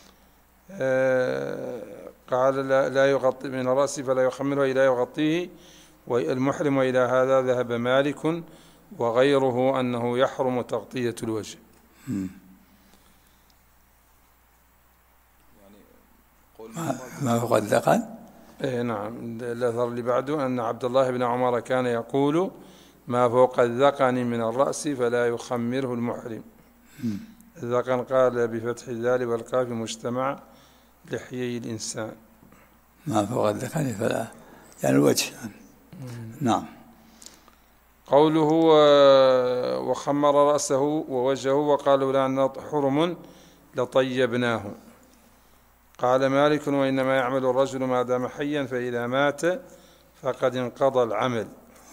قال: لا يغطي من الرأس فلا يخمره إلا يغطيه المحرم. وإلى هذا ذهب مالك وغيره أنه يحرم تغطية الوجه. يعني ما فوق الذقن. إيه نعم. الأثر اللي بعده أن عبد الله بن عمر كان يقول ما فوق الذقن من الرأس فلا يخمره المحرم. الذقن قال بفتح الذال والقاف مجتمع لحيي الإنسان. ما فوق الذقن فلا يعني الوجه. نعم. قوله وخمر رأسه ووجهه وقال لولا أن حرم لطيبناه. قال مالك وإنما يعمل الرجل ما دام حيا فإذا مات فقد انقضى العمل.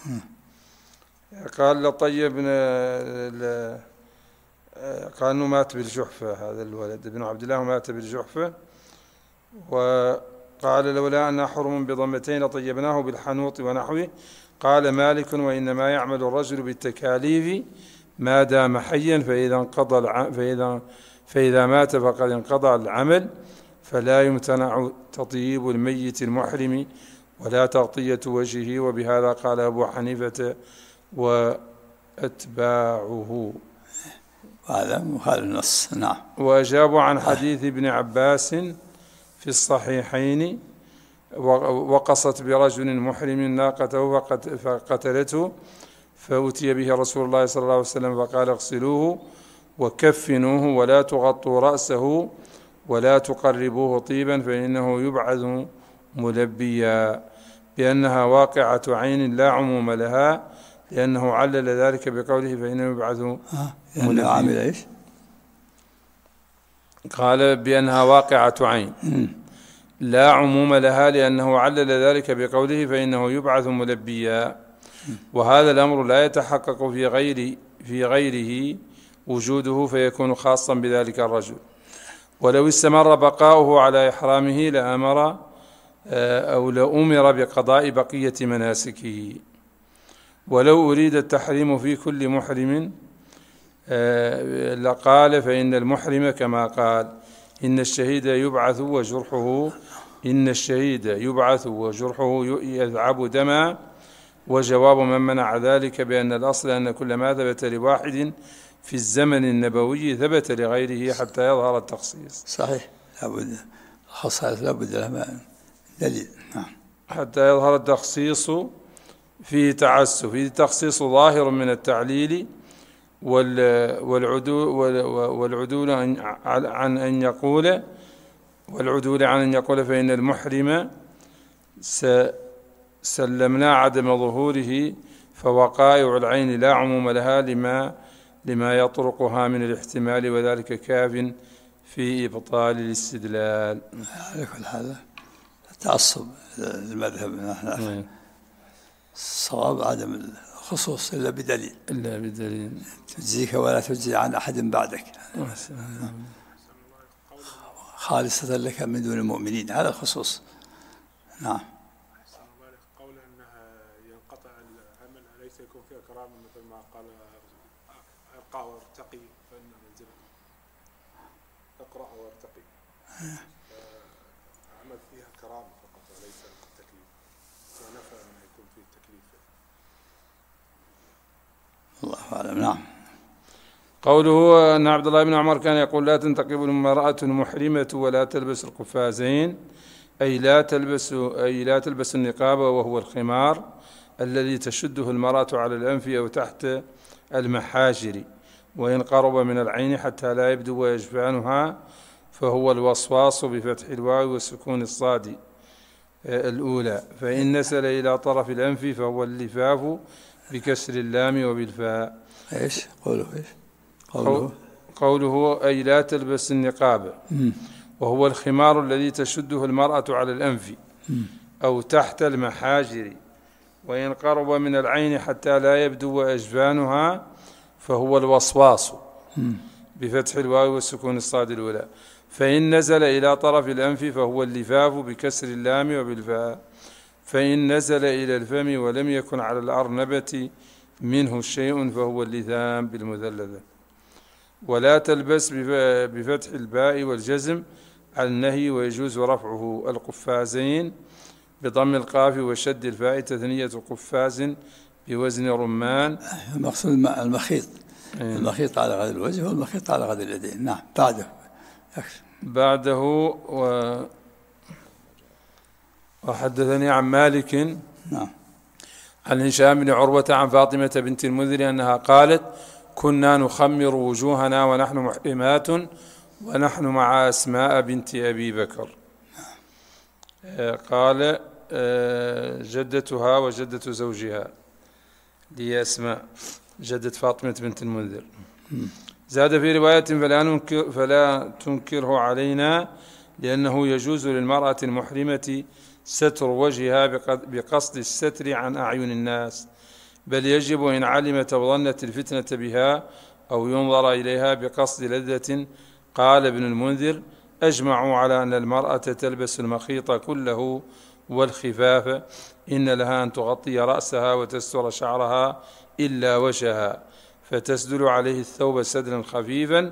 قال لطيبنا قال أنه مات بالجحفة، هذا الولد ابن عبد الله مات بالجحفة. وقال لولا أن حرم بضمتين لطيبناه بالحنوط ونحوه. قال مالك وإنما يعمل الرجل بالتكاليف ما دام حيا فإذا مات فقد انقضى العمل، فلا يمتنع تطيب الميت المحرم ولا تغطية وجهه. وبهذا قال أبو حنيفة وأتباعه. هذا مخالف النص. نعم. وأجابوا عن حديث ابن عباس في الصحيحين وقصت برجل محرم ناقته فقتلته فأتي به رسول الله صلى الله عليه وسلم فقال اغسلوه وكفنوه ولا تغطوا رأسه ولا تقربوه طيبا فإنه يبعث ملبيا، بأنها واقعة عين لا عموم لها، لأنه علل ذلك بقوله فإنه يبعث ملبيا. قال بأنها واقعة عين لا عموم لها، لأنه علل ذلك بقوله فإنه يبعث ملبيا. وهذا الأمر لا يتحقق في غيره وجوده فيكون خاصا بذلك الرجل. ولو استمر بقاؤه على إحرامه لأمر بقضاء بقية مناسكه. ولو أريد التحريم في كل محرم لقال فإن المحرم كما قال إن الشهيد يبعث وجرحه يذعب دما. وجواب من منع ذلك بأن الأصل أن كل ما ثبت لواحد في الزمن النبوي ثبت لغيره حتى يظهر التخصيص. صحيح، لابد الخصائص لابد لها دليل. حتى يظهر التخصيص فيه تعسف، فيه تخصيص ظاهر من التعليل والعدول عن أن يقول فإن المحرم سلمنا عدم ظهوره فوقائع العين لا عموم لها لما يطرقها من الاحتمال، وذلك كاف في إبطال الاستدلال. على كل حال التعصب المذهب نحن الصواب عدم الخصوص إلا بدليل تجزيك ولا تجزي عن أحد بعدك، خالصة لك من دون المؤمنين، هذا الخصوص. نعم. قول أنها ينقطع العمل أليس يكون فيها كرامة مثل ما قال اقرأ وارتقي فإن منزله اقرأ وارتقي، عمل فيها كرامة فقط وليس التكليف، ونفى أن يكون فيه التكليف. الله أعلم. نعم. قوله أن عبد الله بن عمر كان يقول لا تنتقب المرأة المحرمة ولا تلبس القفازين، أي لا تلبس النقاب وهو الخمار الذي تشده المرأة على الأنف أو تحت المحاجر، وإن قرب من العين حتى لا يبدو ويجفانها فهو الوصواص بفتح الواو وسكون الصاد الأولى، فإن نسل إلى طرف الأنف فهو اللفاف بكسر اللام وبالفاء. إيش قوله أي لا تلبس النقاب وهو الخمار الذي تشده المرأة على الأنف أو تحت المحاجر، وإن قرب من العين حتى لا يبدو أجفانها فهو الوصواص بفتح الواو والسكون الصاد الأولى، فإن نزل إلى طرف الأنف فهو اللفاف بكسر اللام وبالفاء، فإن نزل إلى الفم ولم يكن على الأرنبة منه شيء فهو اللثام بالمثلثة. ولا تلبس بفتح الباء والجزم على النهي، ويجوز رفعه القفازين بضم القاف وشد الفاء تثنية قفاز بوزن رمان. المقصود المخيط على غد الوجه والمخيط على غد اليدين. نعم. بعده وحدثني عن مالك نعم عن هشام بن عروة عن فاطمة بنت المنذر أنها قالت كنا نخمر وجوهنا ونحن محرمات ونحن مع أسماء بنت أبي بكر. قال جدتها وجدة زوجها لي أسماء جدة فاطمة بنت المنذر. زاد في رواية فلا تنكره علينا لأنه يجوز للمرأة المحرمة ستر وجهها بقصد الستر عن أعين الناس، بل يجب إن علمت أو ظنت الفتنة بها أو ينظر إليها بقصد لذة. قال ابن المنذر أجمعوا على أن المرأة تلبس المخيط كله والخفاف، إن لها أن تغطي رأسها وتستر شعرها إلا وجهها، فتسدل عليه الثوب سدلا خفيفا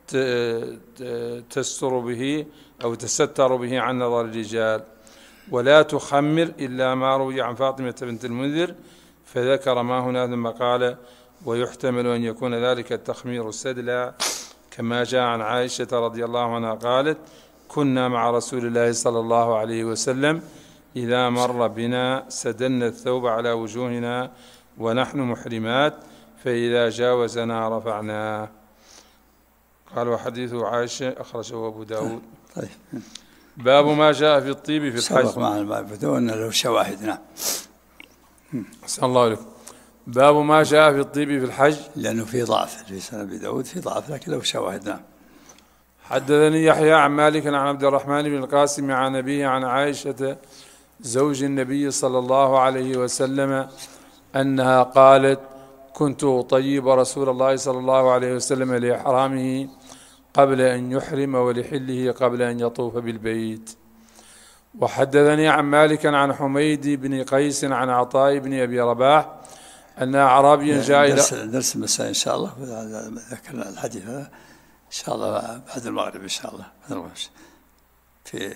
تستر به أو تستر به عن نظر الرجال، ولا تخمر إلا ما روي عن فاطمة بنت المنذر، فذكر ما هنا ثم قال ويحتمل أن يكون ذلك التخمير سدلا كما جاء عن عائشة رضي الله عنها قالت كنا مع رسول الله صلى الله عليه وسلم إذا مر بنا سدلنا الثوب على وجوهنا ونحن محرمات فإذا جاوزنا رفعناه. قال وحديث عائشة أخرجه أبو داود. طيب. باب ما جاء في الطيب في الحج. سبق معنا الباب بدون له شواهد. نعم. أحسن الله عليكم. باب ما جاء في الطيب في الحج، لأنه في ضعف في سنة أبي داود في ضعف لكن له شواهد. نعم. حدثني يحيى عن مالك عن عبد الرحمن بن القاسم عن أبيه عن عائشة زوج النبي صلى الله عليه وسلم أنها قالت كنت أطيب رسول الله صلى الله عليه وسلم لإحرامه قبل أن يحرم ولحله قبل أن يطوف بالبيت. وحدثني عن مالك عن حميد بن قيس عن عطاء بن أبي رباح أن أعرابيا جاء إلى درس المساء إن شاء الله ذكرنا الحديث هذا إن شاء الله بعد المغرب إن شاء الله في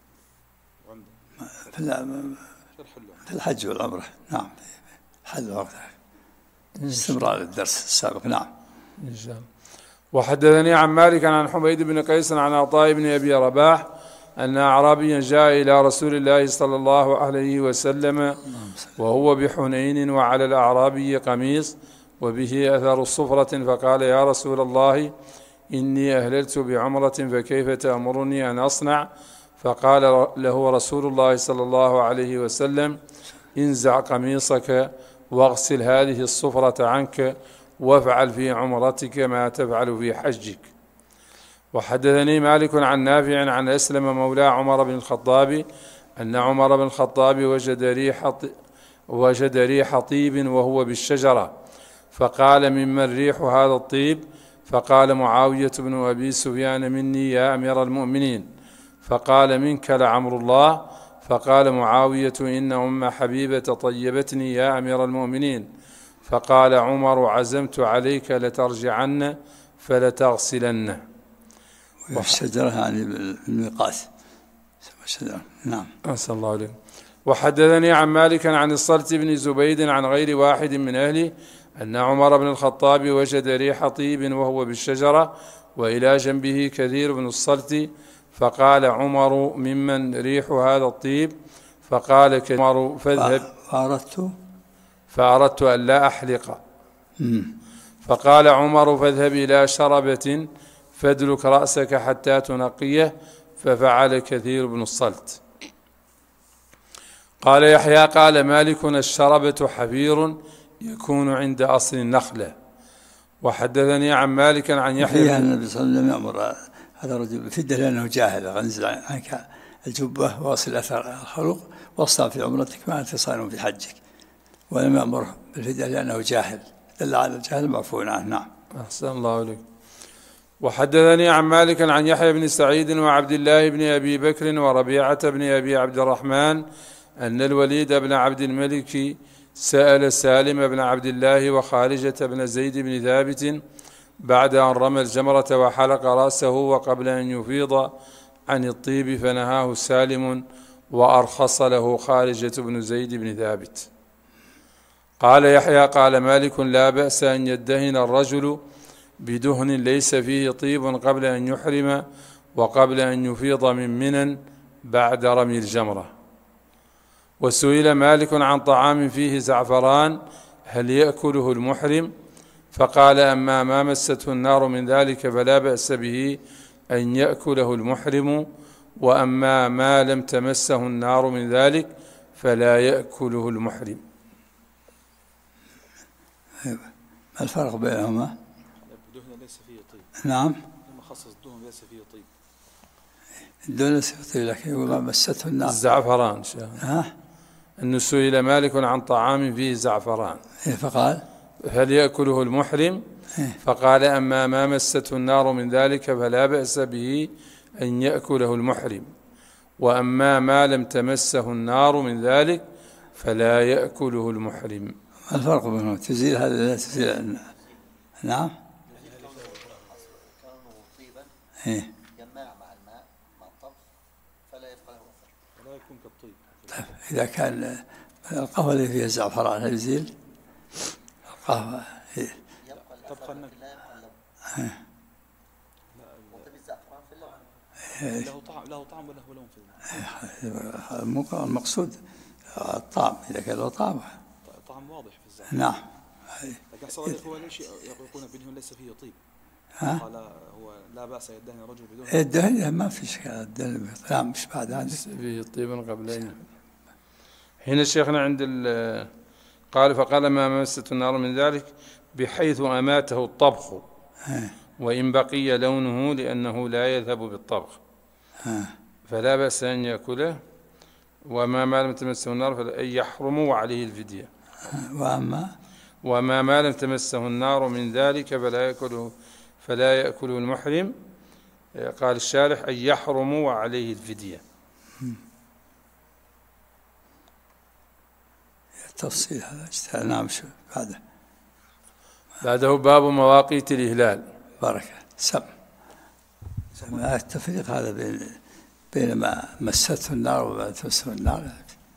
الحج والعمرة. نعم حل وقت استمرار الدرس السابق. نعم إن شاء الله. وحدثني عن مالك عن حميد بن قيس عن عطاء بن أبي رباح أن أعرابيا جاء إلى رسول الله صلى الله عليه وسلم وهو بحنين وعلى الأعرابي قميص وبه أثر الصفرة، فقال يا رسول الله إني أهللت بعمرة فكيف تأمرني أن أصنع؟ فقال له رسول الله صلى الله عليه وسلم انزع قميصك واغسل هذه الصفرة عنك وافعل في عمرتك ما تفعل في حجك. وحدثني مالك عن نافع عن أسلم مولى عمر بن الخطاب أن عمر بن الخطاب وجد ريح طيب وهو بالشجرة، فقال ممن ريح هذا الطيب؟ فقال معاوية بن أبي سفيان مني يا أمير المؤمنين. فقال منك لعمر الله. فقال معاوية إن أم حبيبة طيبتني يا أمير المؤمنين. فقال عمر عزمت عليك لترجعن فلتغسلن. الشجرة يعني بالميقات الشجرة. نعم أسأل الله عليك. وحدثني عن مالك عن الصلت بن زبيد عن غير واحد من أهله أن عمر بن الخطاب وجد ريح طيب وهو بالشجرة وإلى جنبه كثير بن الصلت، فقال عمر ممن ريح هذا الطيب؟ فقال عمر فاذهب فأردت أن لا أحلق. فقال عمر فاذهب إلى شربة فادلك رأسك حتى تنقيه، ففعل كثير بن الصلت. قال يحيى قال مالك الشربة حفير يكون عند أصل النخلة. وحدثني عن مالك عن يحيى النبي صلى الله عليه وسلم يأمر هذا الرجل بفدة لأنه جاهل، انزل عنك الجبة واصل أثر الخلق واصنع في عمرتك ما أنت صائم في حجك، ولم يأمره بالفدة لأنه جاهل، دل على الجاهل معفو عنه. نعم أحسن الله عليك. وحدثني عن مالك عن يحيى بن سعيد وعبد الله بن أبي بكر وربيعة بن أبي عبد الرحمن أن الوليد بن عبد الملك سأل سالم بن عبد الله وخارجة بن زيد بن ثابت بعد أن رمى الجمرة وحلق رأسه وقبل أن يفيض عن الطيب، فنهاه سالم وأرخص له خارجة بن زيد بن ثابت. قال يحيى قال مالك لا بأس أن يدهن الرجل بدهن ليس فيه طيب قبل أن يحرم وقبل أن يفيض من منى بعد رمي الجمرة. وسئل مالك عن طعام فيه زعفران هل يأكله المحرم؟ فقال أما ما مسته النار من ذلك فلا بأس به أن يأكله المحرم، وأما ما لم تمسه النار من ذلك فلا يأكله المحرم. ما الفرق بينهما؟ الدهن ليس فيه طيب. نعم. لما خصص الدهن ليس فيه طيب. الدهن ليس فيه طيب، لكن يقول ما مسته النار. الزعفران. ها؟ أنه سئل مالك عن طعام فيه زعفران فقال هل يأكله المحرم؟ فقال أما ما مسته النار من ذلك فلا بأس به أن يأكله المحرم، وأما ما لم تمسه النار من ذلك فلا يأكله المحرم. ما الفرق بينهم؟ تزيل هذا لا تزيل. نعم. كونه طيبا يماع مع الماء مع الطبخ فلا يبقى له أثر ولا يكون كالطيب. طيب إذا كان القهوة اللي فيها زعفران هل يزيل؟ القهوة هي تبقى النكهة. الزعفران في اللون له طعم وله لون في اللون. المقصود الطعم، إذا كان له طعم واضح في الزعفران. نعم. لكن صديق هو ليش يقولون بدهن ليس فيه طيب؟ قال هو لا بأس يدهن الرجل بدهن. الدهن ما في شيء، الدهن نعم مش بعد عندك فيه طيبا قبلين. هنا شيخنا عند قال فقال ما مسته النار من ذلك بحيث أماته الطبخ وإن بقي لونه لأنه لا يذهب بالطبخ فلا بأس أن يأكله، وما لم تمسه النار فلا يحرم وعليه الفدية. وما ما لم تمسه النار من ذلك فلا يأكله المحرم. قال الشارح أن يحرم وعليه الفدية. تفصيل هذا. نعم. شو بعده باب مواقيت الإهلال. بركة. ما التفريق هذا بين ما مسته النار وما تمسه النار.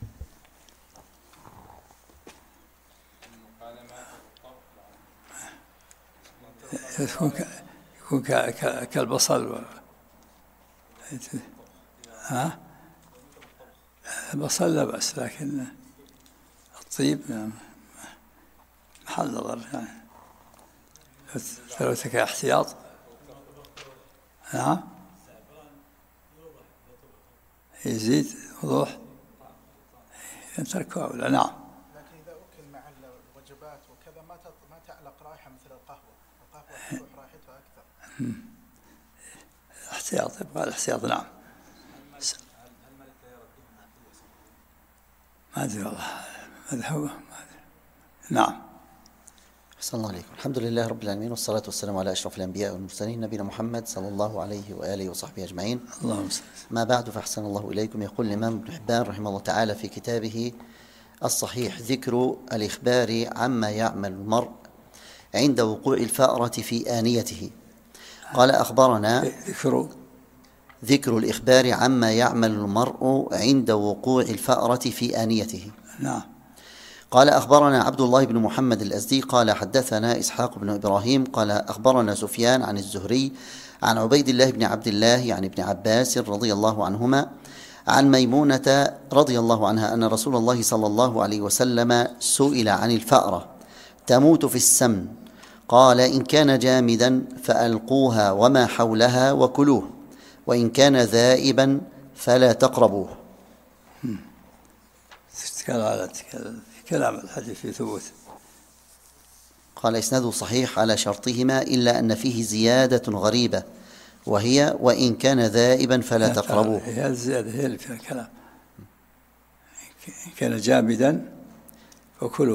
يكون كالبصل البصل لا بأس، لكن الطيب محل نظر يعني. لو تكا احتياط. نعم. يزيد وضوح تركه ولا. نعم. لكن إذا أكل مع الوجبات وكذا ما تعلق رائحة مثل القهوة تروح رائحتها أكثر. احتياط، يبقى الاحتياط. نعم. ما أدري والله هذا هو. نعم. أحسن الله عليكم. الحمد لله رب العالمين، والصلاة والسلام على أشرف الأنبياء والمرسلين نبينا محمد صلى الله عليه وآله وصحبه أجمعين. اللهم صل. ما بعد، فأحسن الله إليكم. يقول الإمام ابن حبان رحمه الله تعالى في كتابه الصحيح: ذكر الإخبار عما يعمل المرء عند وقوع الفأرة في آنيته. قال أخبرنا ذكر الإخبار عما يعمل المرء عند وقوع الفأرة في آنيته. نعم. قال أخبرنا عبد الله بن محمد الأزدي قال حدثنا إسحاق بن إبراهيم قال أخبرنا سفيان عن الزهري عن عبيد الله بن عبد الله يعني ابن عباس رضي الله عنهما عن ميمونة رضي الله عنها أن رسول الله صلى الله عليه وسلم سئل عن الفأرة تموت في السمن، قال: إن كان جامدا فألقوها وما حولها وكلوه، وإن كان ذائبا فلا تقربوه. كلام الحديث في ثبوت. قال: إسناده صحيح على شرطهما إلا أن فيه زيادة غريبة، وهي: وإن كان ذائبا فلا تقربوه. هي الزيادة هي اللي فيها الكلام. إن كان جامدا فكلوه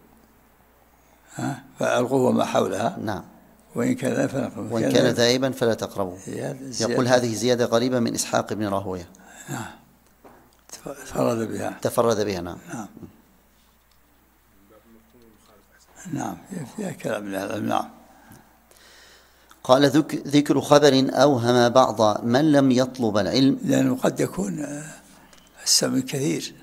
فألقوه وما حولها. نعم. وإن كان ذائبا فلا تقربوه. يقول هذه زيادة غريبة من إسحاق بن راهويه. نعم. تفرد بها. نعم. نعم. فيها كلام من العلم. نعم. قال: ذكر خبر أوهم بعض من لم يطلب العلم، لأنه قد يكون السمن كثير،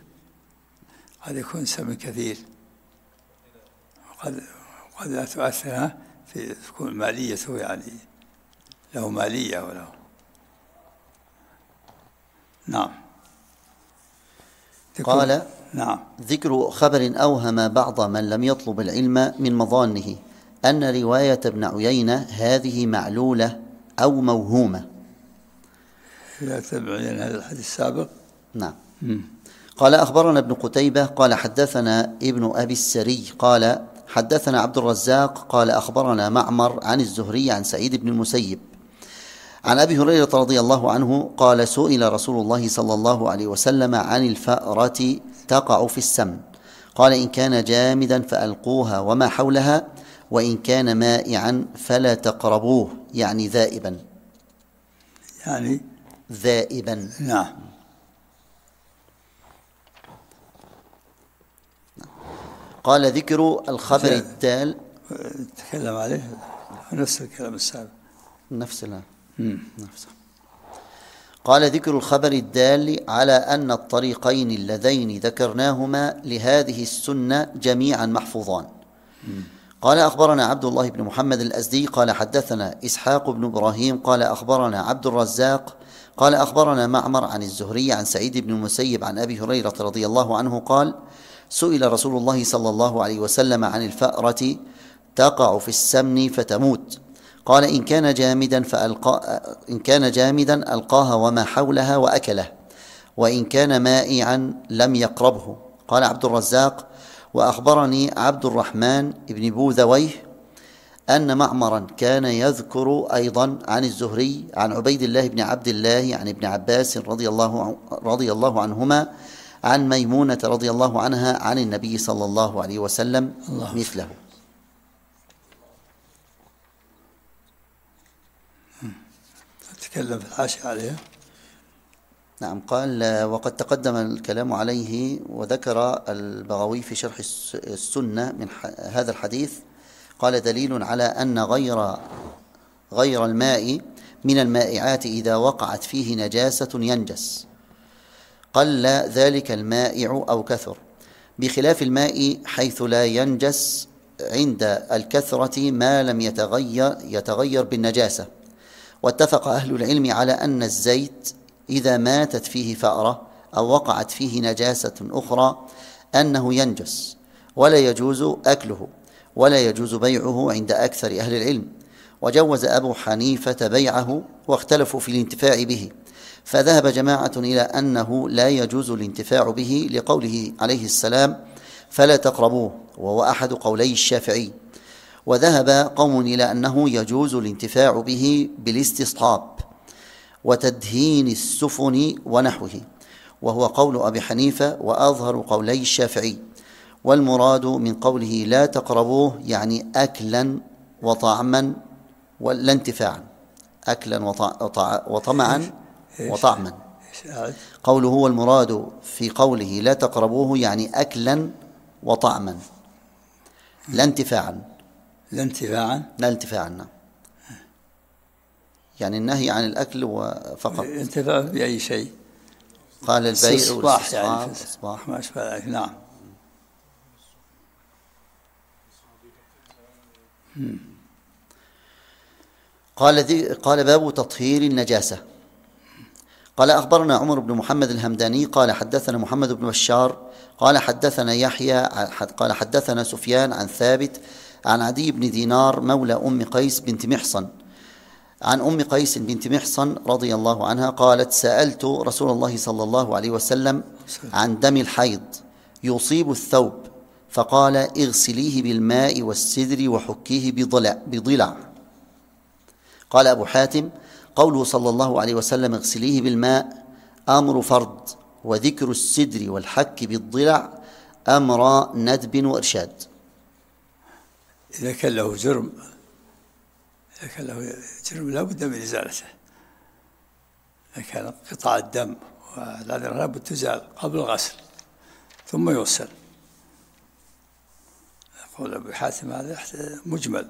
وقد لا تؤثر في تكون ماليته، يعني له مالية وله. قال: نعم. ذكر خبر أوهم بعض من لم يطلب العلم من مظانه أن رواية ابن عيينة هذه معلولة أو موهومة. لا تبعين هذا الحديث السابق. نعم. قال أخبرنا ابن قتيبة قال حدثنا ابن أبي السري قال حدثنا عبد الرزاق قال أخبرنا معمر عن الزهري عن سعيد بن المسيب عن أبي هريرة رضي الله عنه قال سئل رسول الله صلى الله عليه وسلم عن الفأرة تقع في السمن قال إن كان جامدا فألقوها وما حولها وإن كان مائعا فلا تقربوه، يعني ذائبا. يعني ذائبا. نعم. قال ذكر الخبر الدال. تكلم عليه نفس الكلام السابق. نفسه. قال ذكر الخبر الدال على أن الطريقين اللذين ذكرناهما لهذه السنة جميعا محفوظان. قال أخبرنا عبد الله بن محمد الأزدي قال حدثنا إسحاق بن إبراهيم قال أخبرنا عبد الرزاق قال أخبرنا معمر عن الزهري عن سعيد بن المسيب عن أبي هريرة رضي الله عنه قال سئل رسول الله صلى الله عليه وسلم عن الفأرة تقع في السمن فتموت قال إن كان جامدا ألقاها وما حولها وأكله وإن كان مائعا لم يقربه. قال عبد الرزاق وأخبرني عبد الرحمن بن بوذويه أن معمرا كان يذكر أيضا عن الزهري عن عبيد الله بن عبد الله عن ابن عباس رضي الله عنهما عن ميمونة رضي الله عنها عن النبي صلى الله عليه وسلم مثله. تكلم في الحاشية عليها. نعم. قال وقد تقدم الكلام عليه وذكر البغوي في شرح السنة من هذا الحديث قال دليل على أن غير الماء من المائعات إذا وقعت فيه نجاسة ينجس قل ذلك المائع أو كثر بخلاف الماء حيث لا ينجس عند الكثرة ما لم يتغير بالنجاسة. واتفق أهل العلم على أن الزيت إذا ماتت فيه فأرة أو وقعت فيه نجاسة أخرى أنه ينجس ولا يجوز أكله ولا يجوز بيعه عند أكثر أهل العلم. وجوز أبو حنيفة بيعه واختلفوا في الانتفاع به فذهب جماعة إلى أنه لا يجوز الانتفاع به لقوله عليه السلام فلا تقربوه وهو أحد قولي الشافعي. وذهب قوم إلى أنه يجوز الانتفاع به بالاستصحاب وتدهين السفن ونحوه وهو قول أبي حنيفة وأظهر قولي الشافعي. والمراد من قوله لا تقربوه يعني أكلا وطعما ولا انتفاعا، أكلا وطمعا وطعما. قوله هو المراد في قوله لا تقربوه يعني أكلا وطعما لا انتفاعا. لا انتفاعا. لا انتفاعا. نعم. يعني النهي عن الأكل فقط. انتفاع بأي شيء. قال البيع والاستصباح يعني ما أشبه ذلك. نعم. قال باب تطهير النجاسة. قال أخبرنا عمر بن محمد الهمداني قال حدثنا محمد بن بشار قال حدثنا يحيى قال حدثنا سفيان عن ثابت عن عدي بن دينار مولى أم قيس بنت محصن عن أم قيس بنت محصن رضي الله عنها قالت سألت رسول الله صلى الله عليه وسلم عن دم الحيض يصيب الثوب فقال اغسليه بالماء والسدر وحكيه بضلع. قال أبو حاتم قوله صلى الله عليه وسلم اغسليه بالماء أمر فرض وذكر السدر والحك بالضلع أمر ندب وإرشاد. إذا كان له جرم لا بد من إزالته. إذا كان قطع الدم لا بد تزال قبل الغسل ثم يغسل. يقول أبو حاتم هذا مجمل.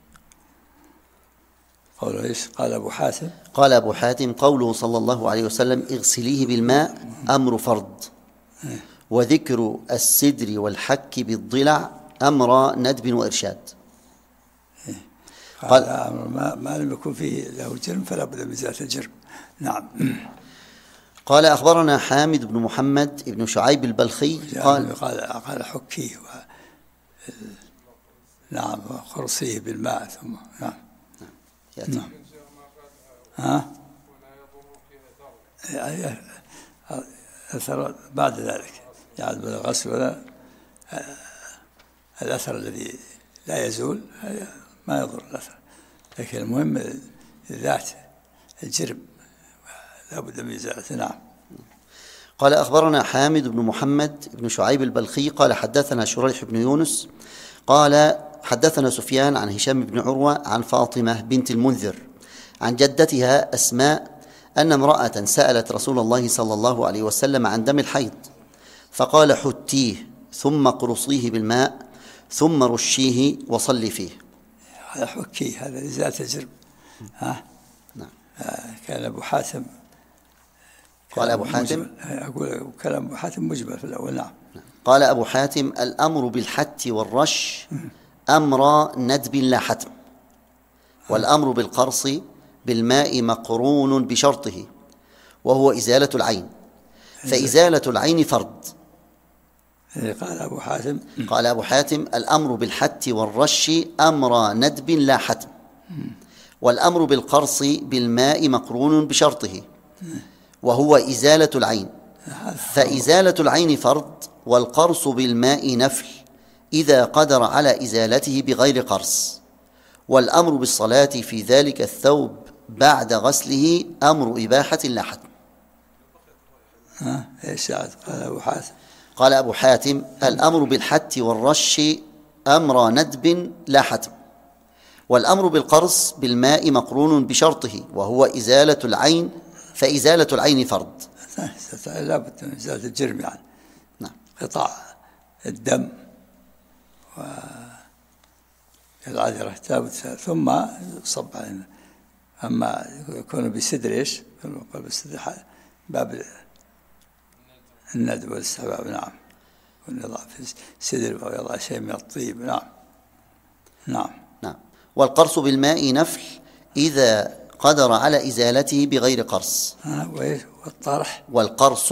قوله إيش؟ قال أبو حاتم قوله صلى الله عليه وسلم اغسليه بالماء أمر فرض وذكر السدر والحك بالضلع أمر ندب وإرشاد. قال ما لم يكن فيه له جرم فلا بد من إزالة الجرم. نعم. قال أخبرنا حامد بن محمد بن شعيب البلخي قال حكيه نعم خرصيه بالماء ثم نعم يأتي. ها أثر بعد ذلك يعني بالغسل ولا الأثر الذي لا يزول ما يضر الأثر، لكن المهم ذات الجرم لا بد من إزالته. نعم. قال أخبرنا حامد بن محمد بن شعيب البلخي قال حدثنا شريح بن يونس قال حدثنا سفيان عن هشام بن عروة عن فاطمة بنت المنذر عن جدتها أسماء أن امرأة سألت رسول الله صلى الله عليه وسلم عن دم الحيض فقال حتيه ثم قرصيه بالماء ثم رشيه وصلي فيه. هذا حكيه، هذا لذات الجرم. نعم. كان أبو حاتم قال أبو حاتم أقول كلام أبو حاتم مجمل في الأول. نعم. قال أبو حاتم الأمر بالحت والرش أمر ندب لا حتم، والأمر بالقرص بالماء مقرون بشرطه وهو إزالة العين، فإزالة العين فرض. قال أبو حاتم الأمر بالحت والرش أمر ندب لا حتم، والأمر بالقرص بالماء مقرون بشرطه وهو إزالة العين، فإزالة العين فرض، والقرص بالماء نفل إذا قدر على إزالته بغير قرص، والأمر بالصلاة في ذلك الثوب بعد غسله أمر إباحة لا حتم. إيش قال أبو حاتم؟ قال أبو حاتم الأمر بالحت والرش أمر ندب لا حتم، والأمر بالقرص بالماء مقرون بشرطه وهو إزالة العين، فإزالة العين فرض. لا بد من إزالة الجرم يعني. نعم. قطاع الدم والعذرة ثم يصب علينا. أما يكون بسدر إيش؟ بسدر باب الندب والاستحباب. نعم. ونضع في السدر ويضع شيء من الطيب. نعم. نعم. نعم. والقرص بالماء نفل إذا قدر على إزالته بغير قرص. والطرح والقرص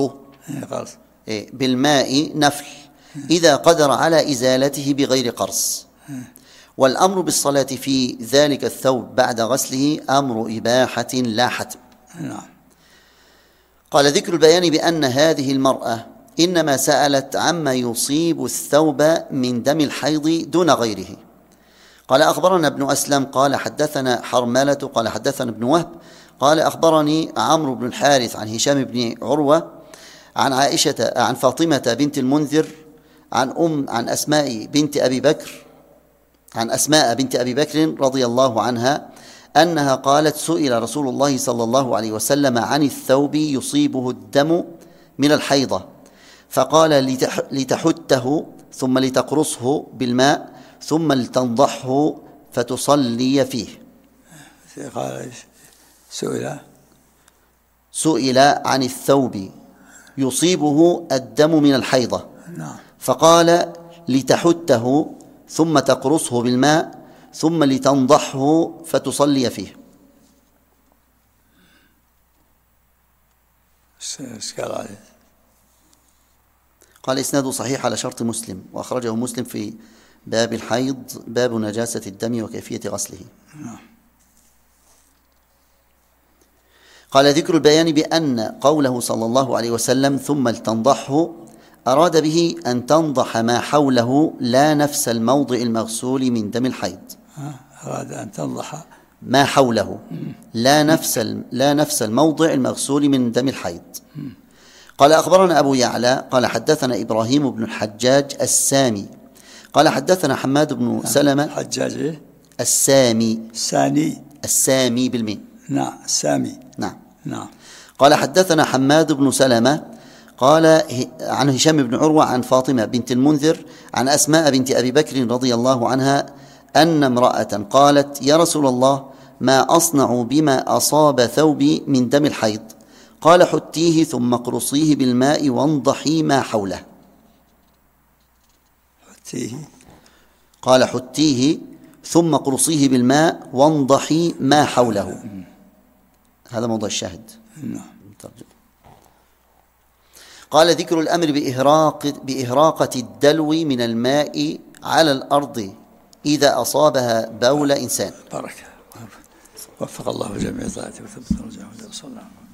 بالماء نفل إذا قدر على إزالته بغير قرص، والأمر بالصلاة في ذلك الثوب بعد غسله أمر إباحة لا حتم. نعم. قال ذكر البيان بأن هذه المرأة إنما سألت عما يصيب الثوب من دم الحيض دون غيره. قال أخبرنا ابن أسلم قال حدثنا حرملة قال حدثنا ابن وهب قال أخبرني عمرو بن الحارث عن هشام بن عروة عن عائشة عن فاطمة بنت المنذر عن أسماء بنت أبي بكر عن أسماء بنت أبي بكر رضي الله عنها أنها قالت سئل رسول الله صلى الله عليه وسلم عن الثوب يصيبه الدم من الحيضة فقال لتحته ثم لتقرصه بالماء ثم لتنضحه فتصلي فيه. قال سئل عن الثوب يصيبه الدم من الحيضة فقال لتحته ثم تقرصه بالماء ثم لتنضحه فتصلي فيه. قال إسناده صحيح على شرط مسلم، وأخرجه مسلم في باب الحيض باب نجاسة الدم وكيفية غسله. قال ذكر البيان بأن قوله صلى الله عليه وسلم ثم لتنضحه أراد به أن تنضح ما حوله لا نفس الموضع المغسول من دم الحيض. أراد أن تنضح ما حوله لا نفس الموضع المغسول من دم الحيض. قال أخبرنا أبو يعلى قال حدثنا إبراهيم بن الحجاج السامي قال حدثنا حماد بن سلمة الحجاج السامي بالميم. نعم السامي. نعم. قال حدثنا حماد بن سلمة قال عن هشام بن عروة عن فاطمة بنت المنذر عن أسماء بنت أبي بكر رضي الله عنها أن امرأة قالت يا رسول الله ما أصنع بما أصاب ثوبي من دم الحيض؟ قال حتيه ثم اقرصيه بالماء وانضحي ما حوله. قال حتيه ثم اقرصيه بالماء وانضحي ما حوله. هذا موضوع الشاهد. قال ذكر الأمر بإهراقة الدلو من الماء على الأرض إذا أصابها بول إنسان. بركة. وفق الله جميع طاعته وثبت رجعه صلى الله عليه وسلم.